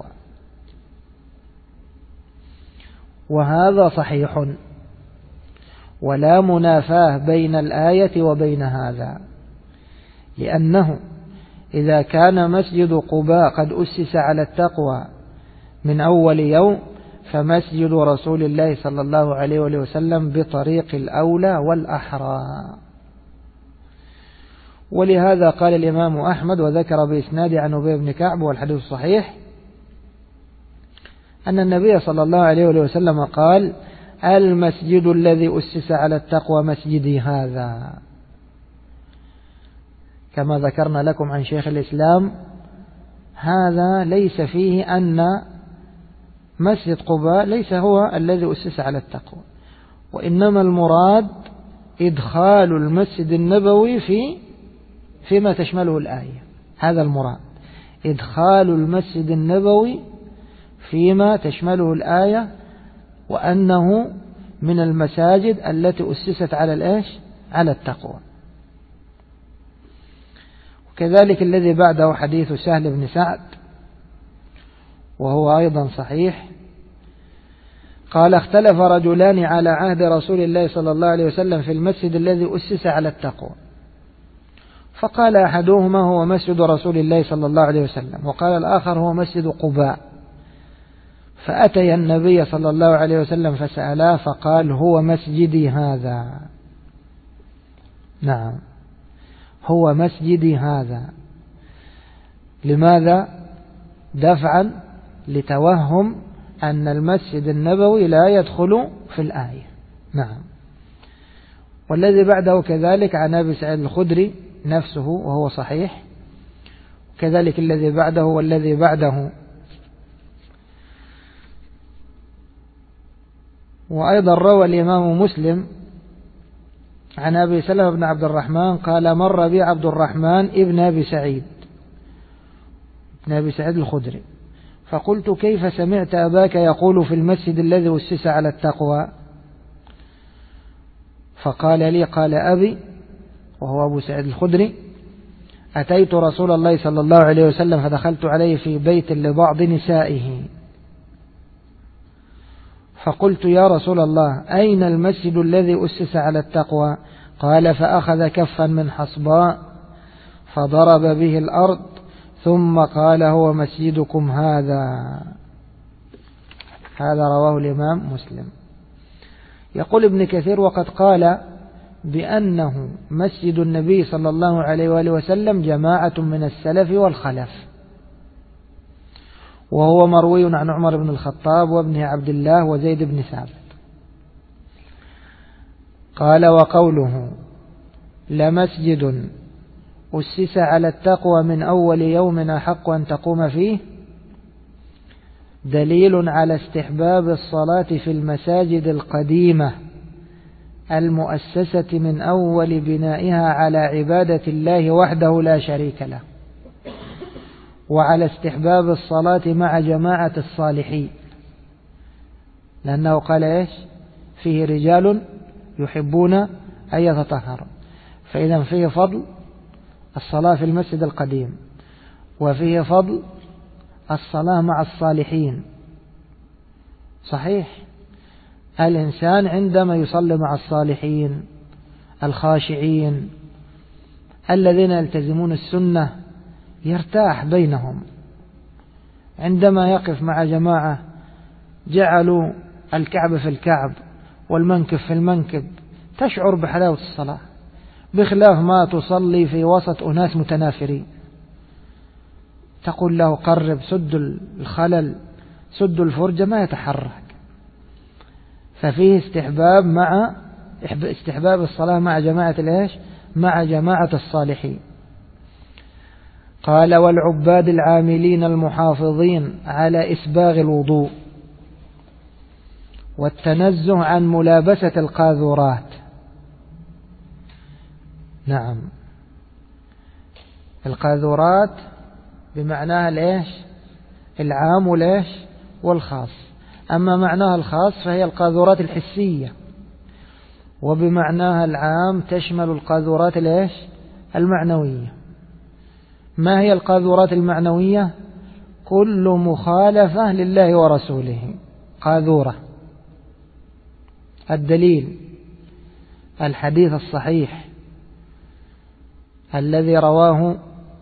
وهذا صحيح، ولا منافاة بين الآية وبين هذا، لأنه إذا كان مسجد قباء قد أسس على التقوى من أول يوم، فمسجد رسول الله صلى الله عليه وسلم بطريق الأولى والأحرى. ولهذا قال الإمام أحمد وذكر بإسناد عن أبي بن كعب والحديث الصحيح أن النبي صلى الله عليه وسلم قال: المسجد الذي أسس على التقوى مسجدي هذا. كما ذكرنا لكم عن شيخ الإسلام، هذا ليس فيه أن مسجد قباء ليس هو الذي أسس على التقوى، وإنما المراد إدخال المسجد النبوي فيما تشمله الآية. هذا المراد، إدخال المسجد النبوي فيما تشمله الآية، وأنه من المساجد التي أسست على التقوى. وكذلك الذي بعده حديث سهل بن سعد وهو أيضا صحيح، قال: اختلف رجلان على عهد رسول الله صلى الله عليه وسلم في المسجد الذي أسس على التقوى، فقال أحدهما هو مسجد رسول الله صلى الله عليه وسلم، وقال الآخر هو مسجد قباء. فأتي النبي صلى الله عليه وسلم فسألاه فقال: هو مسجدي هذا. نعم، هو مسجدي هذا. لماذا؟ دفعا لتوهم أن المسجد النبوي لا يدخل في الآية. نعم. والذي بعده كذلك عن أبي سعيد الخدري نفسه وهو صحيح، كذلك الذي بعده والذي بعده. وأيضا روى الإمام مسلم عن أبي سلمة بن عبد الرحمن قال: مر بي عبد الرحمن ابن أبي سعيد الخدري، فقلت: كيف سمعت أباك يقول في المسجد الذي أسس على التقوى؟ فقال لي: قال أبي وهو أبو سعيد الخدري: أتيت رسول الله صلى الله عليه وسلم فدخلت عليه في بيت لبعض نسائه، فقلت: يا رسول الله، أين المسجد الذي أسس على التقوى؟ قال: فأخذ كفا من حصباء فضرب به الأرض ثم قال: هو مسجدكم هذا. هذا رواه الإمام مسلم. يقول ابن كثير: وقد قال بأنه مسجد النبي صلى الله عليه وآله وسلم جماعة من السلف والخلف، وهو مروي عن عمر بن الخطاب وابن عبد الله وزيد بن ثابت. قال: وقوله لمسجد أسس على التقوى من أول يوم أحق أن تقوم فيه دليل على استحباب الصلاة في المساجد القديمة المؤسسة من أول بنائها على عبادة الله وحده لا شريك له، وعلى استحباب الصلاة مع جماعة الصالحين، لأنه قال إيش؟ فيه رجال يحبون أن يتطهروا، فإذا فيه فضل الصلاة في المسجد القديم، وفيه فضل الصلاة مع الصالحين. صحيح، الإنسان عندما يصلي مع الصالحين الخاشعين الذين يلتزمون السنة يرتاح بينهم. عندما يقف مع جماعة جعلوا الكعب في الكعب والمنكب في المنكب تشعر بحلاوة الصلاة، بخلاف ما تصلي في وسط أناس متنافرين، تقول له قرب، سد الخلل، سد الفرجة، ما يتحرك. ففيه استحباب الصلاة مع جماعة الإيش؟ مع جماعة الصالحين. قال: والعباد العاملين المحافظين على إسباغ الوضوء والتنزه عن ملابسة القاذورات. نعم، القاذورات بمعناها الإيش؟ العام والإيش؟ والخاص. أما معناها الخاص فهي القاذورات الحسية، وبمعناها العام تشمل القاذورات الإيش؟ المعنوية. ما هي القاذورات المعنوية؟ كل مخالفة لله ورسوله قاذورة. الدليل الحديث الصحيح الذي رواه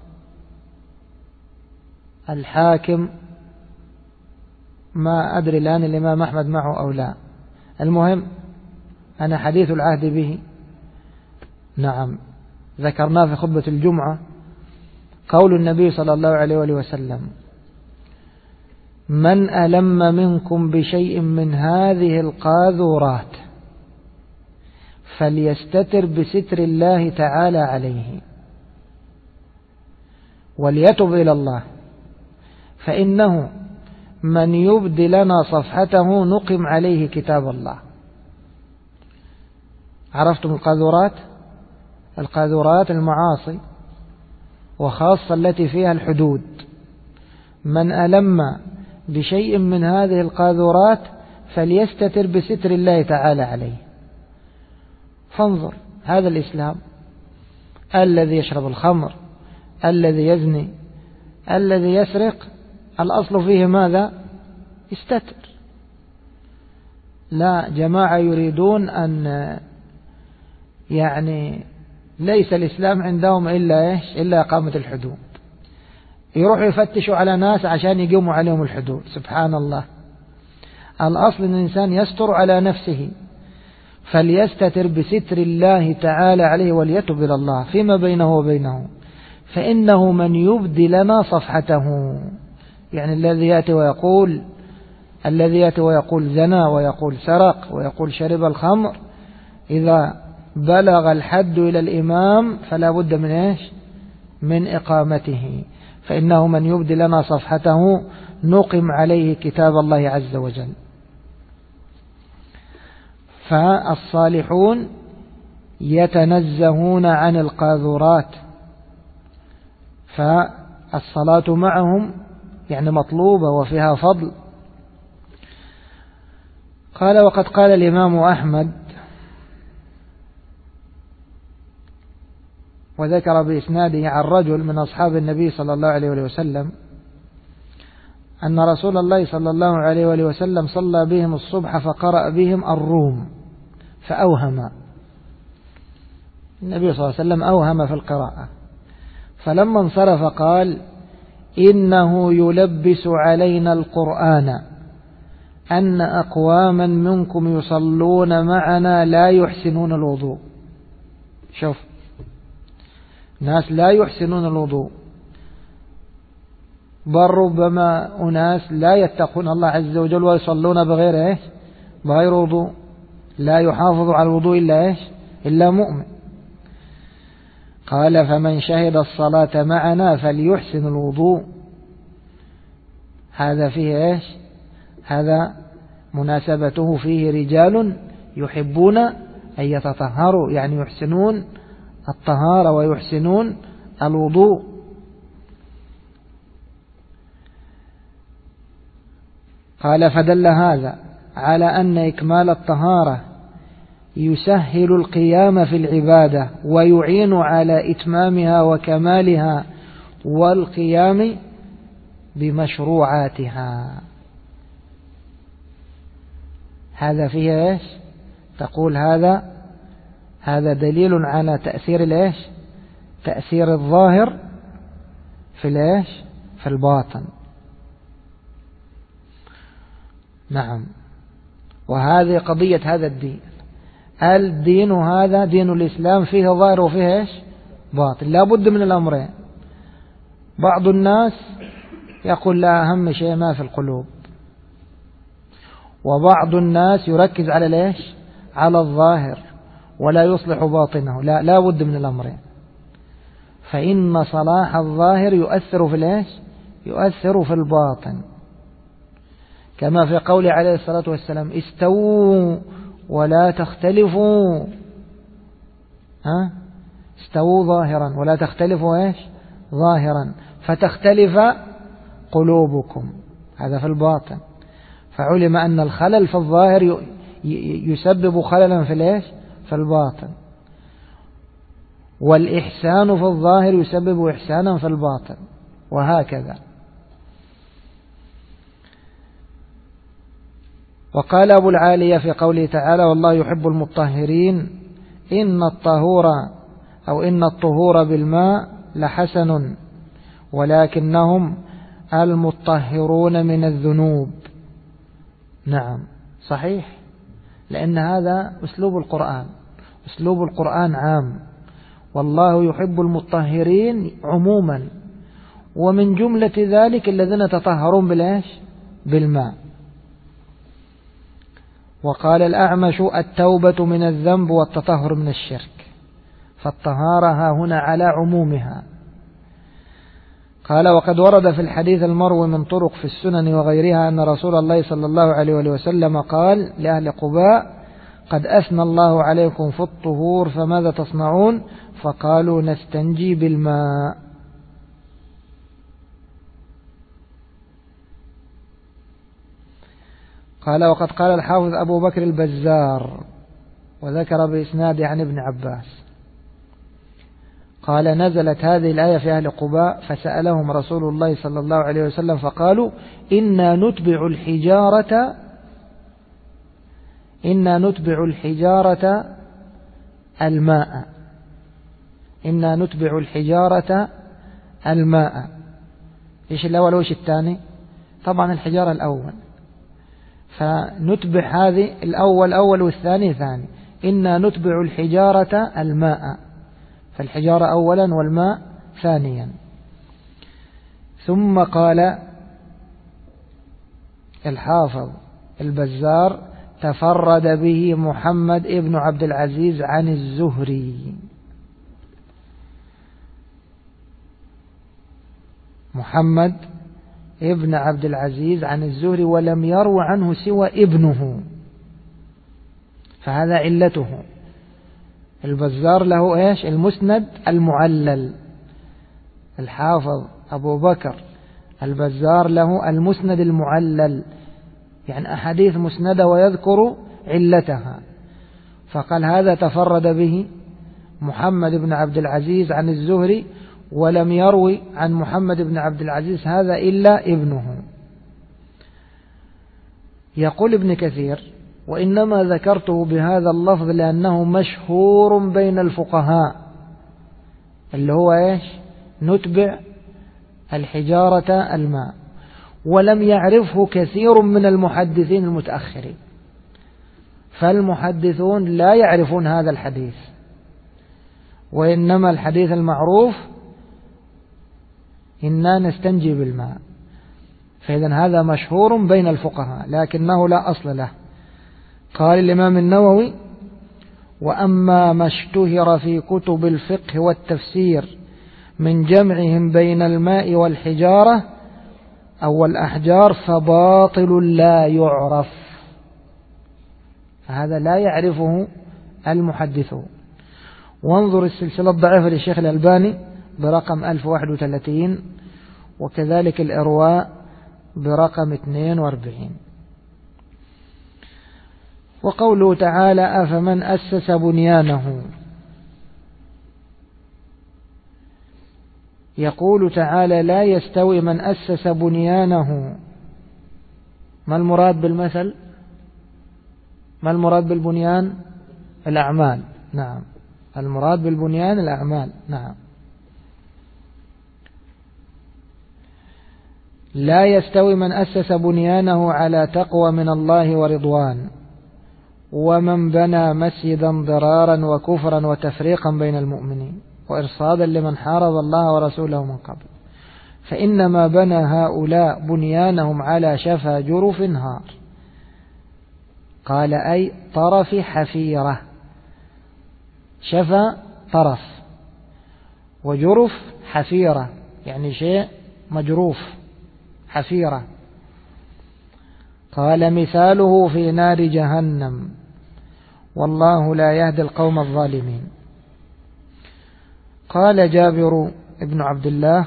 الحاكم، ما أدري الآن الإمام أحمد معه أو لا، المهم أنا حديث العهد به. نعم، ذكرناه في خطبة الجمعة، قول النبي صلى الله عليه وسلم: من ألم منكم بشيء من هذه القاذورات فليستتر بستر الله تعالى عليه وليتب إلى الله، فإنه من يبد لنا صفحته نقم عليه كتاب الله. عرفتم القاذورات؟ القاذورات المعاصي، وخاصة التي فيها الحدود. من ألم بشيء من هذه القاذورات فليستتر بستر الله تعالى عليه. فانظر هذا الإسلام، الذي يشرب الخمر، الذي يزني، الذي يسرق، الأصل فيه ماذا؟ يستتر. لا، جماعة يريدون أن ليس الإسلام عندهم إلا إقامة الحدود. يروحوا يفتشوا على ناس عشان يقوموا عليهم الحدود. سبحان الله. الأصل أن الإنسان يستر على نفسه، فليستتر بستر الله تعالى عليه وليتب إلى الله فيما بينه وبينه، فإنه من يبدي لنا صفحته. الذي يأتي ويقول زنا ويقول سرق ويقول شرب الخمر، إذا بلغ الحد إلى الإمام فلا بد من إقامته، فإنه من يبدي لنا صفحته نقم عليه كتاب الله عز وجل. فالصالحون يتنزهون عن القاذورات، فالصلاة معهم مطلوبة وفيها فضل. قال: وقد قال الإمام أحمد، وذكر بإسناده عن رجل من أصحاب النبي صلى الله عليه وسلم أن رسول الله صلى الله عليه وسلم صلى بهم الصبح فقرأ بهم الروم فأوهم. النبي صلى الله عليه وسلم أوهم في القراءة، فلما انصرف قال: إنه يلبس علينا القرآن أن أقواما منكم يصلون معنا لا يحسنون الوضوء. شوف، ناس لا يحسنون الوضوء، بل ربما أناس لا يتقون الله عز وجل ويصلون بغير وضوء، لا يحافظ على الوضوء إلا مؤمن. قال: فمن شهد الصلاة معنا فليحسن الوضوء. هذا فيه هذا مناسبته فيه رجال يحبون أن يتطهروا، يحسنون الطهارة ويحسنون الوضوء. قال: فدل هذا على أن إكمال الطهارة يسهل القيام في العبادة ويعين على إتمامها وكمالها والقيام بمشروعاتها. هذا فيه تقول هذا دليل على تأثير تأثير الظاهر في الباطن. نعم. وهذه قضية هذا الدين هذا دين الإسلام فيه ظاهر وفيه باطن، لا بد من الأمرين. بعض الناس يقول لا، أهم شيء ما في القلوب، وبعض الناس يركز على الظاهر ولا يصلح باطنه. لا بد من الأمرين، فإن صلاح الظاهر يؤثر في الباطن، كما في قول عليه الصلاة والسلام: استووا ولا تختلفوا. استووا ظاهرا ولا تختلفوا ظاهرا فتختلف قلوبكم. هذا في الباطن. فعلم أن الخلل في الظاهر يسبب خللا في الباطن، والإحسان في الظاهر يسبب إحسانا في الباطن، وهكذا. وقال أبو العالية في قوله تعالى: والله يحب المطهرين، إن الطهور بالماء لحسن، ولكنهم المطهرون من الذنوب. نعم صحيح، لأن هذا أسلوب القرآن عام، والله يحب المطهرين عموما، ومن جملة ذلك الذين تطهرون بالماء. وقال الأعمش التوبة من الذنب والتطهر من الشرك، فالطهارة هنا على عمومها. قال وقد ورد في الحديث المروي من طرق في السنن وغيرها أن رسول الله صلى الله عليه وسلم قال لأهل قباء قد أثنى الله عليكم في الطهور فماذا تصنعون؟ فقالوا نستنجي بالماء. قال وقد قال الحافظ أبو بكر البزار وذكر بإسناد عن ابن عباس قال نزلت هذه الآية في أهل قباء فسألهم رسول الله صلى الله عليه وسلم فقالوا إنا نتبع الحجارة الماء. إنا نتبع الحجارة الماء. إيش الأول وإيش الثاني؟ طبعا الحجارة الأول، فنتبع هذه الأول أول والثاني ثاني. إنا نتبع الحجارة الماء، فالحجارة أولا والماء ثانيا. ثم قال الحافظ البزار تفرد به محمد ابن عبد العزيز عن الزهري. محمد ابن عبد العزيز عن الزهري ولم يروى عنه سوى ابنه، فهذا علته. البزار له ايش؟ المسند المعلل. الحافظ أبو بكر البزار له المسند المعلل، يعني أحاديث مسندة ويذكر علتها، فقال هذا تفرد به محمد بن عبد العزيز عن الزهري ولم يروي عن محمد بن عبد العزيز هذا إلا ابنه. يقول ابن كثير وإنما ذكرته بهذا اللفظ لأنه مشهور بين الفقهاء، اللي هو إيش؟ نتبع الحجارة الماء، ولم يعرفه كثير من المحدثين المتأخرين، فالمحدثون لا يعرفون هذا الحديث، وإنما الحديث المعروف إنا نستنجي بالماء، فإذا هذا مشهور بين الفقهاء لكنه لا أصل له. قال الإمام النووي وأما ما اشتهر في كتب الفقه والتفسير من جمعهم بين الماء والحجارة أو الأحجار فباطل لا يعرف، فهذا لا يعرفه المحدثون. وانظر السلسلة الضعيفة للشيخ الألباني برقم 1031، وكذلك الإرواء برقم 42. وقوله تعالى أفمن أسس بنيانه، يقول تعالى لا يستوي من أسس بنيانه. ما المراد بالمثل؟ ما المراد بالبنيان؟ الأعمال. نعم، المراد بالبنيان الأعمال. نعم، لا يستوي من أسس بنيانه على تقوى من الله ورضوان ومن بنى مسجدا ضرارا وكفرا وتفريقا بين المؤمنين وإرصادا لمن حارب الله ورسوله من قبل، فإنما بنى هؤلاء بنيانهم على شفا جرف نهار. قال أي طرف حفيرة، شفا طرف، وجرف حفيرة يعني شيء مجروف، حفيرة. قال مثاله في نار جهنم والله لا يهدي القوم الظالمين. قال جابر بن عبد الله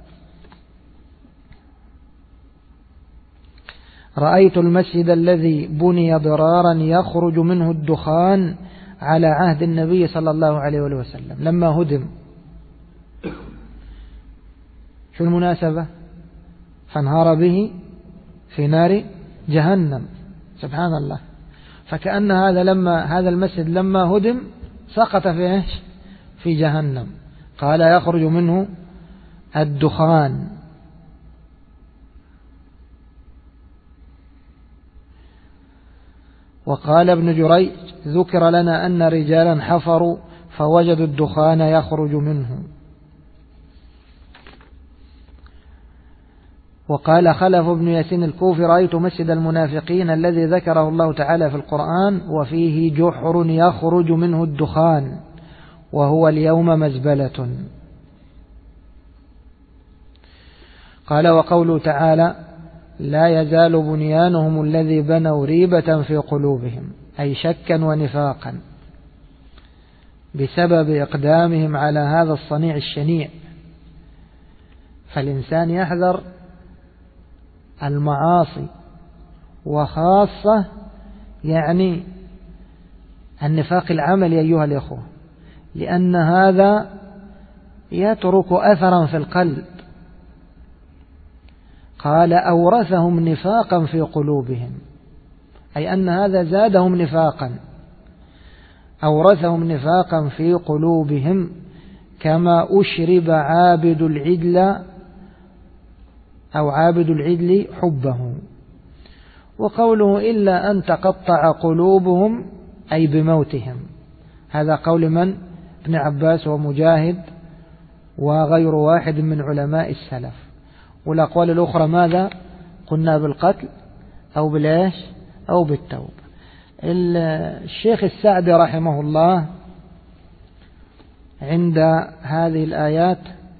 رأيت المسجد الذي بني ضرارا يخرج منه الدخان على عهد النبي صلى الله عليه وسلم لما هدم. شو المناسبة؟ فانهار به في نار جهنم. سبحان الله. فكأن هذا المسجد لما هدم سقط في ايش؟ في جهنم. قال يخرج منه الدخان. وقال ابن جريج ذكر لنا أن رجالا حفروا فوجدوا الدخان يخرج منه. وقال خلف بن ياسين الكوفي: رأيت مسجد المنافقين الذي ذكره الله تعالى في القرآن وفيه جحر يخرج منه الدخان وهو اليوم مزبلة. قال: وقوله تعالى: لا يزال بنيانهم الذي بنوا ريبة في قلوبهم، أي شكا ونفاقا بسبب إقدامهم على هذا الصنيع الشنيع. فالإنسان يحذر المعاصي، وخاصة يعني النفاق العملي أيها الإخوة، لأن هذا يترك أثرا في القلب. قال: أورثهم نفاقا في قلوبهم، أي أن هذا زادهم نفاقا، أورثهم نفاقا في قلوبهم كما أشرب عابد العجل أو عابد العجل حبه. وقوله: إلا أن تقطع قلوبهم، أي بموتهم. هذا قول من؟ ابن عباس ومجاهد وغير واحد من علماء السلف. والأقوال الأخرى ماذا؟ قلنا بالقتل أو بالإيش أو بالتوبة. الشيخ السعدي رحمه الله عند هذه الآيات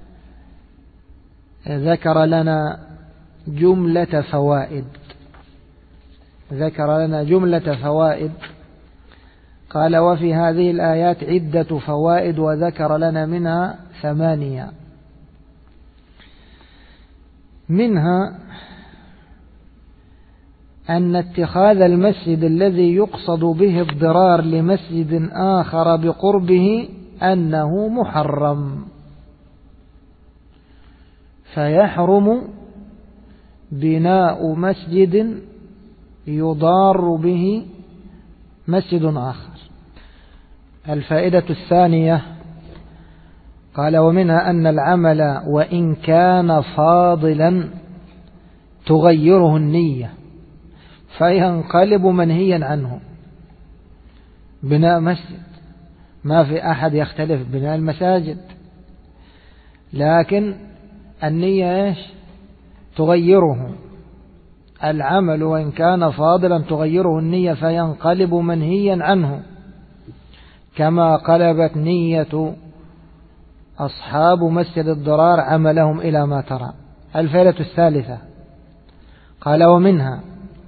ذكر لنا جملة فوائد. قال: وفي هذه الآيات عدة فوائد، وذكر لنا منها 8. منها أن اتخاذ المسجد الذي يقصد به الضرار لمسجد آخر بقربه أنه محرم، فيحرم بناء مسجد يضار به مسجد آخر. الفائدة الثانية قال: ومنها أن العمل وإن كان فاضلا تغيره النية فينقلب منهيا عنه. بناء مسجد ما في أحد يختلف بناء المساجد، لكن النية إيش؟ تغيره. العمل وإن كان فاضلا تغيره النية فينقلب منهيا عنه، كما قلبت نية أصحاب مسجد الضرار عملهم إلى ما ترى. الفائدة الثالثة قال: ومنها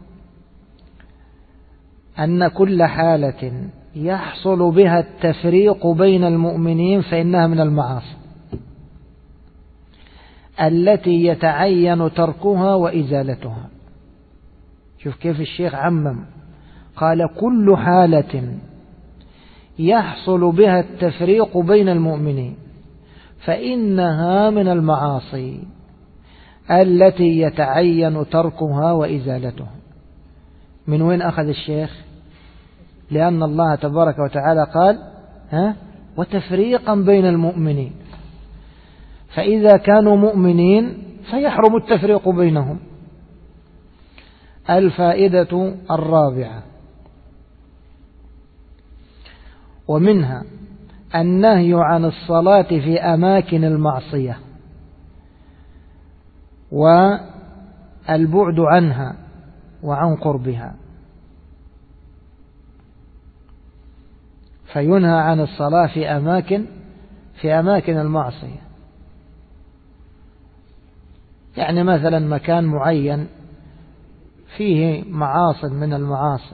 أن كل حالة يحصل بها التفريق بين المؤمنين فإنها من المعاصي التي يتعين تركها وإزالتها. شوف كيف الشيخ عمم، قال: كل حالة يحصل بها التفريق بين المؤمنين فإنها من المعاصي التي يتعين تركها وإزالتها. من وين أخذ الشيخ؟ لأن الله تبارك وتعالى قال: وتفريقا بين المؤمنين، فإذا كانوا مؤمنين فيحرم التفريق بينهم. الفائدة الرابعة ومنها النهي عن الصلاة في أماكن المعصية والبعد عنها وعن قربها. فينهى عن الصلاة في أماكن المعصية، يعني مثلا مكان معين فيه معاصٍ من المعاصي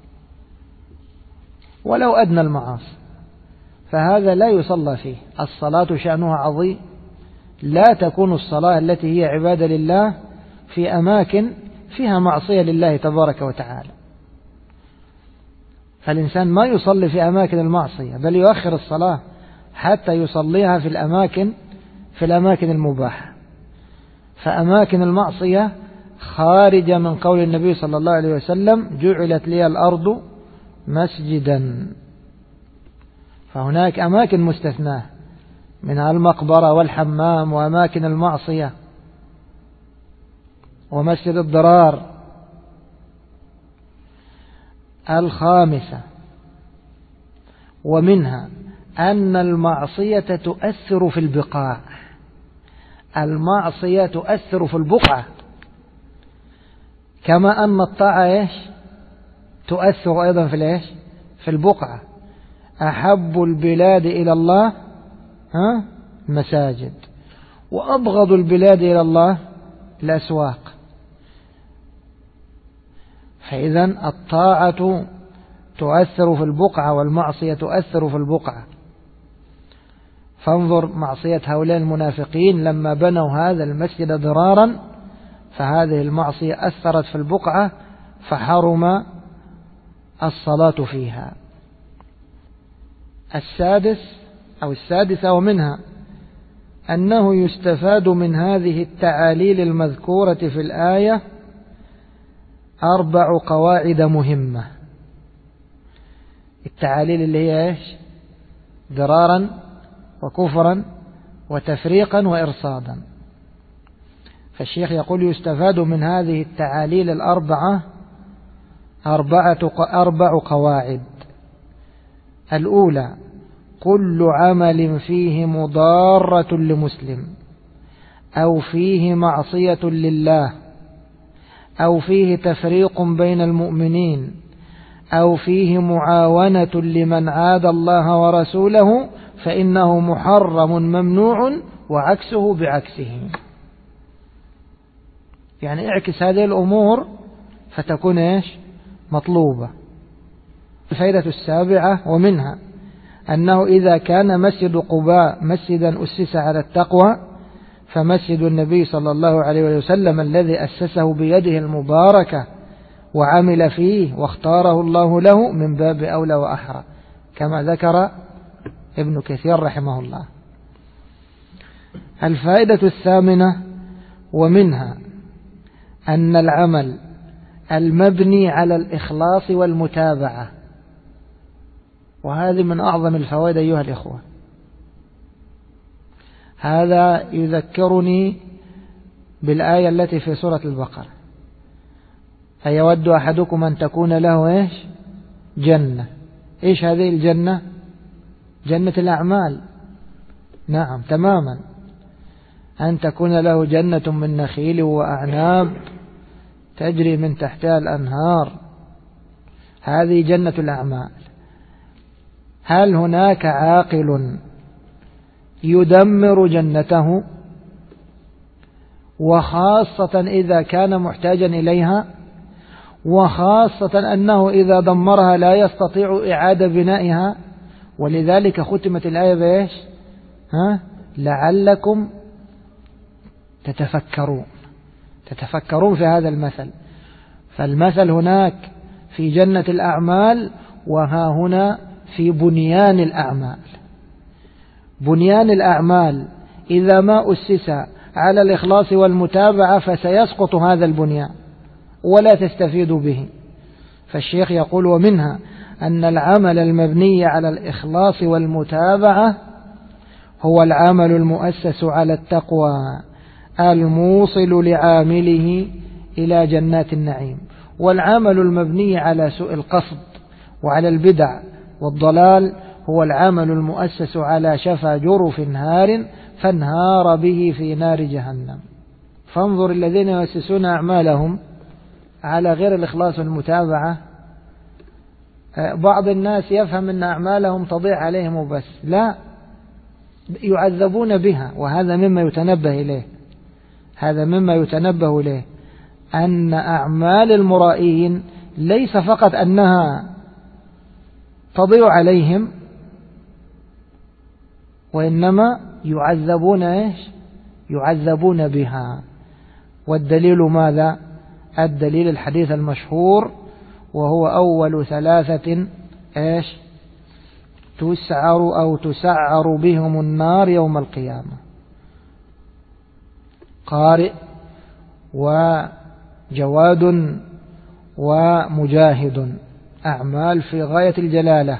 ولو أدنى المعاصي، فهذا لا يصلى فيه. الصلاة شأنها عظيم، لا تكون الصلاة التي هي عبادة لله في أماكن فيها معصية لله تبارك وتعالى. فالإنسان ما يصلي في أماكن المعصية، بل يؤخر الصلاة حتى يصليها في الأماكن المباحة. فأماكن المعصية خارجة من قول النبي صلى الله عليه وسلم: جعلت لي الأرض مسجدا. فهناك أماكن مستثناة منها المقبرة والحمام وأماكن المعصية ومسجد الضرار. الخامسة ومنها أن المعصية تؤثر في البقاع. المعصية تؤثر في البقعة، كما أن الطاعة تؤثر أيضا في البقعة. أحب البلاد إلى الله المساجد، وأبغض البلاد إلى الله الأسواق. فإذا الطاعة تؤثر في البقعة والمعصية تؤثر في البقعة. فانظر معصية هؤلاء المنافقين لما بنوا هذا المسجد ضرارا، فهذه المعصية أثرت في البقعة فحرم الصلاة فيها. السادسة ومنها أنه يستفاد من هذه التعاليل المذكورة في الآية 4 قواعد مهمة. التعاليل اللي هي ضرارا وكفرا وتفريقا وإرصادا. فالشيخ يقول يستفاد من هذه التعاليل الأربعة 4 قواعد. الأولى: كل عمل فيه مضارة لمسلم، أو فيه معصية لله، أو فيه تفريق بين المؤمنين، أو فيه معاونة لمن عاد الله ورسوله، فإنه محرم ممنوع، وعكسه بعكسه. يعني اعكس هذه الأمور فتكون مطلوبة. الفائدة 7 ومنها أنه إذا كان مسجد قباء مسجدا أسس على التقوى، فمسجد النبي صلى الله عليه وسلم الذي أسسه بيده المباركة وعمل فيه واختاره الله له من باب أولى وأحرى، كما ذكر ابن كثير رحمه الله. الفائدة 8 ومنها أن العمل المبني على الإخلاص والمتابعة، وهذه من أعظم الفوائد أيها الإخوة. هذا يذكرني بالآية التي في سورة البقرة: أيود أحدكم أن تكون له جنة. إيش هذه الجنة؟ جنة الأعمال. نعم تماما، أن تكون له جنة من نخيل وأعناب تجري من تحتها الأنهار، هذه جنة الأعمال. هل هناك عاقل يدمر جنته، وخاصة إذا كان محتاجا إليها، وخاصة أنه إذا دمرها لا يستطيع إعادة بنائها؟ ولذلك ختمت الآية بإيش؟ لعلكم تتفكرون في هذا المثل. فالمثل هناك في جنة الأعمال، وها هنا في بنيان الأعمال. بنيان الأعمال إذا ما أسس على الإخلاص والمتابعة فسيسقط هذا البنيان ولا تستفيد به. فالشيخ يقول ومنها أن العمل المبني على الإخلاص والمتابعة هو العمل المؤسس على التقوى الموصل لعامله إلى جنات النعيم. والعمل المبني على سوء القصد وعلى البدع والضلال هو العمل المؤسس على شفا جرف هار فانهار به في نار جهنم. فانظر الذين يؤسسون أعمالهم على غير الإخلاص والمتابعة، بعض الناس يفهم أن أعمالهم تضيع عليهم وبس، لا، يعذبون بها. وهذا مما يتنبه إليه، أن أعمال المرائين ليس فقط أنها تضيع عليهم، وإنما يعذبون بها. والدليل ماذا؟ الدليل الحديث المشهور، وهو أول 3 تسعر بهم النار يوم القيامة: قارئ وجواد ومجاهد، أعمال في غاية الجلالة.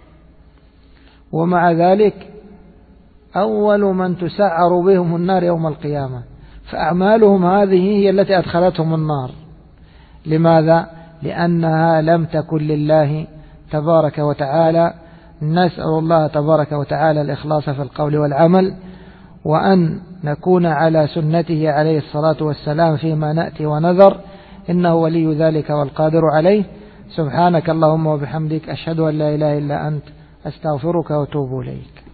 ومع ذلك أول من تسعر بهم النار يوم القيامة، فأعمالهم هذه هي التي أدخلتهم النار. لماذا؟ لأنها لم تكن لله تبارك وتعالى نسأل الله تبارك وتعالى الإخلاص في القول والعمل، وأن نكون على سنته عليه الصلاة والسلام فيما نأتي ونذر، إنه ولي ذلك والقادر عليه. سبحانك اللهم وبحمدك، أشهد أن لا إله إلا أنت، أستغفرك وأتوب إليك.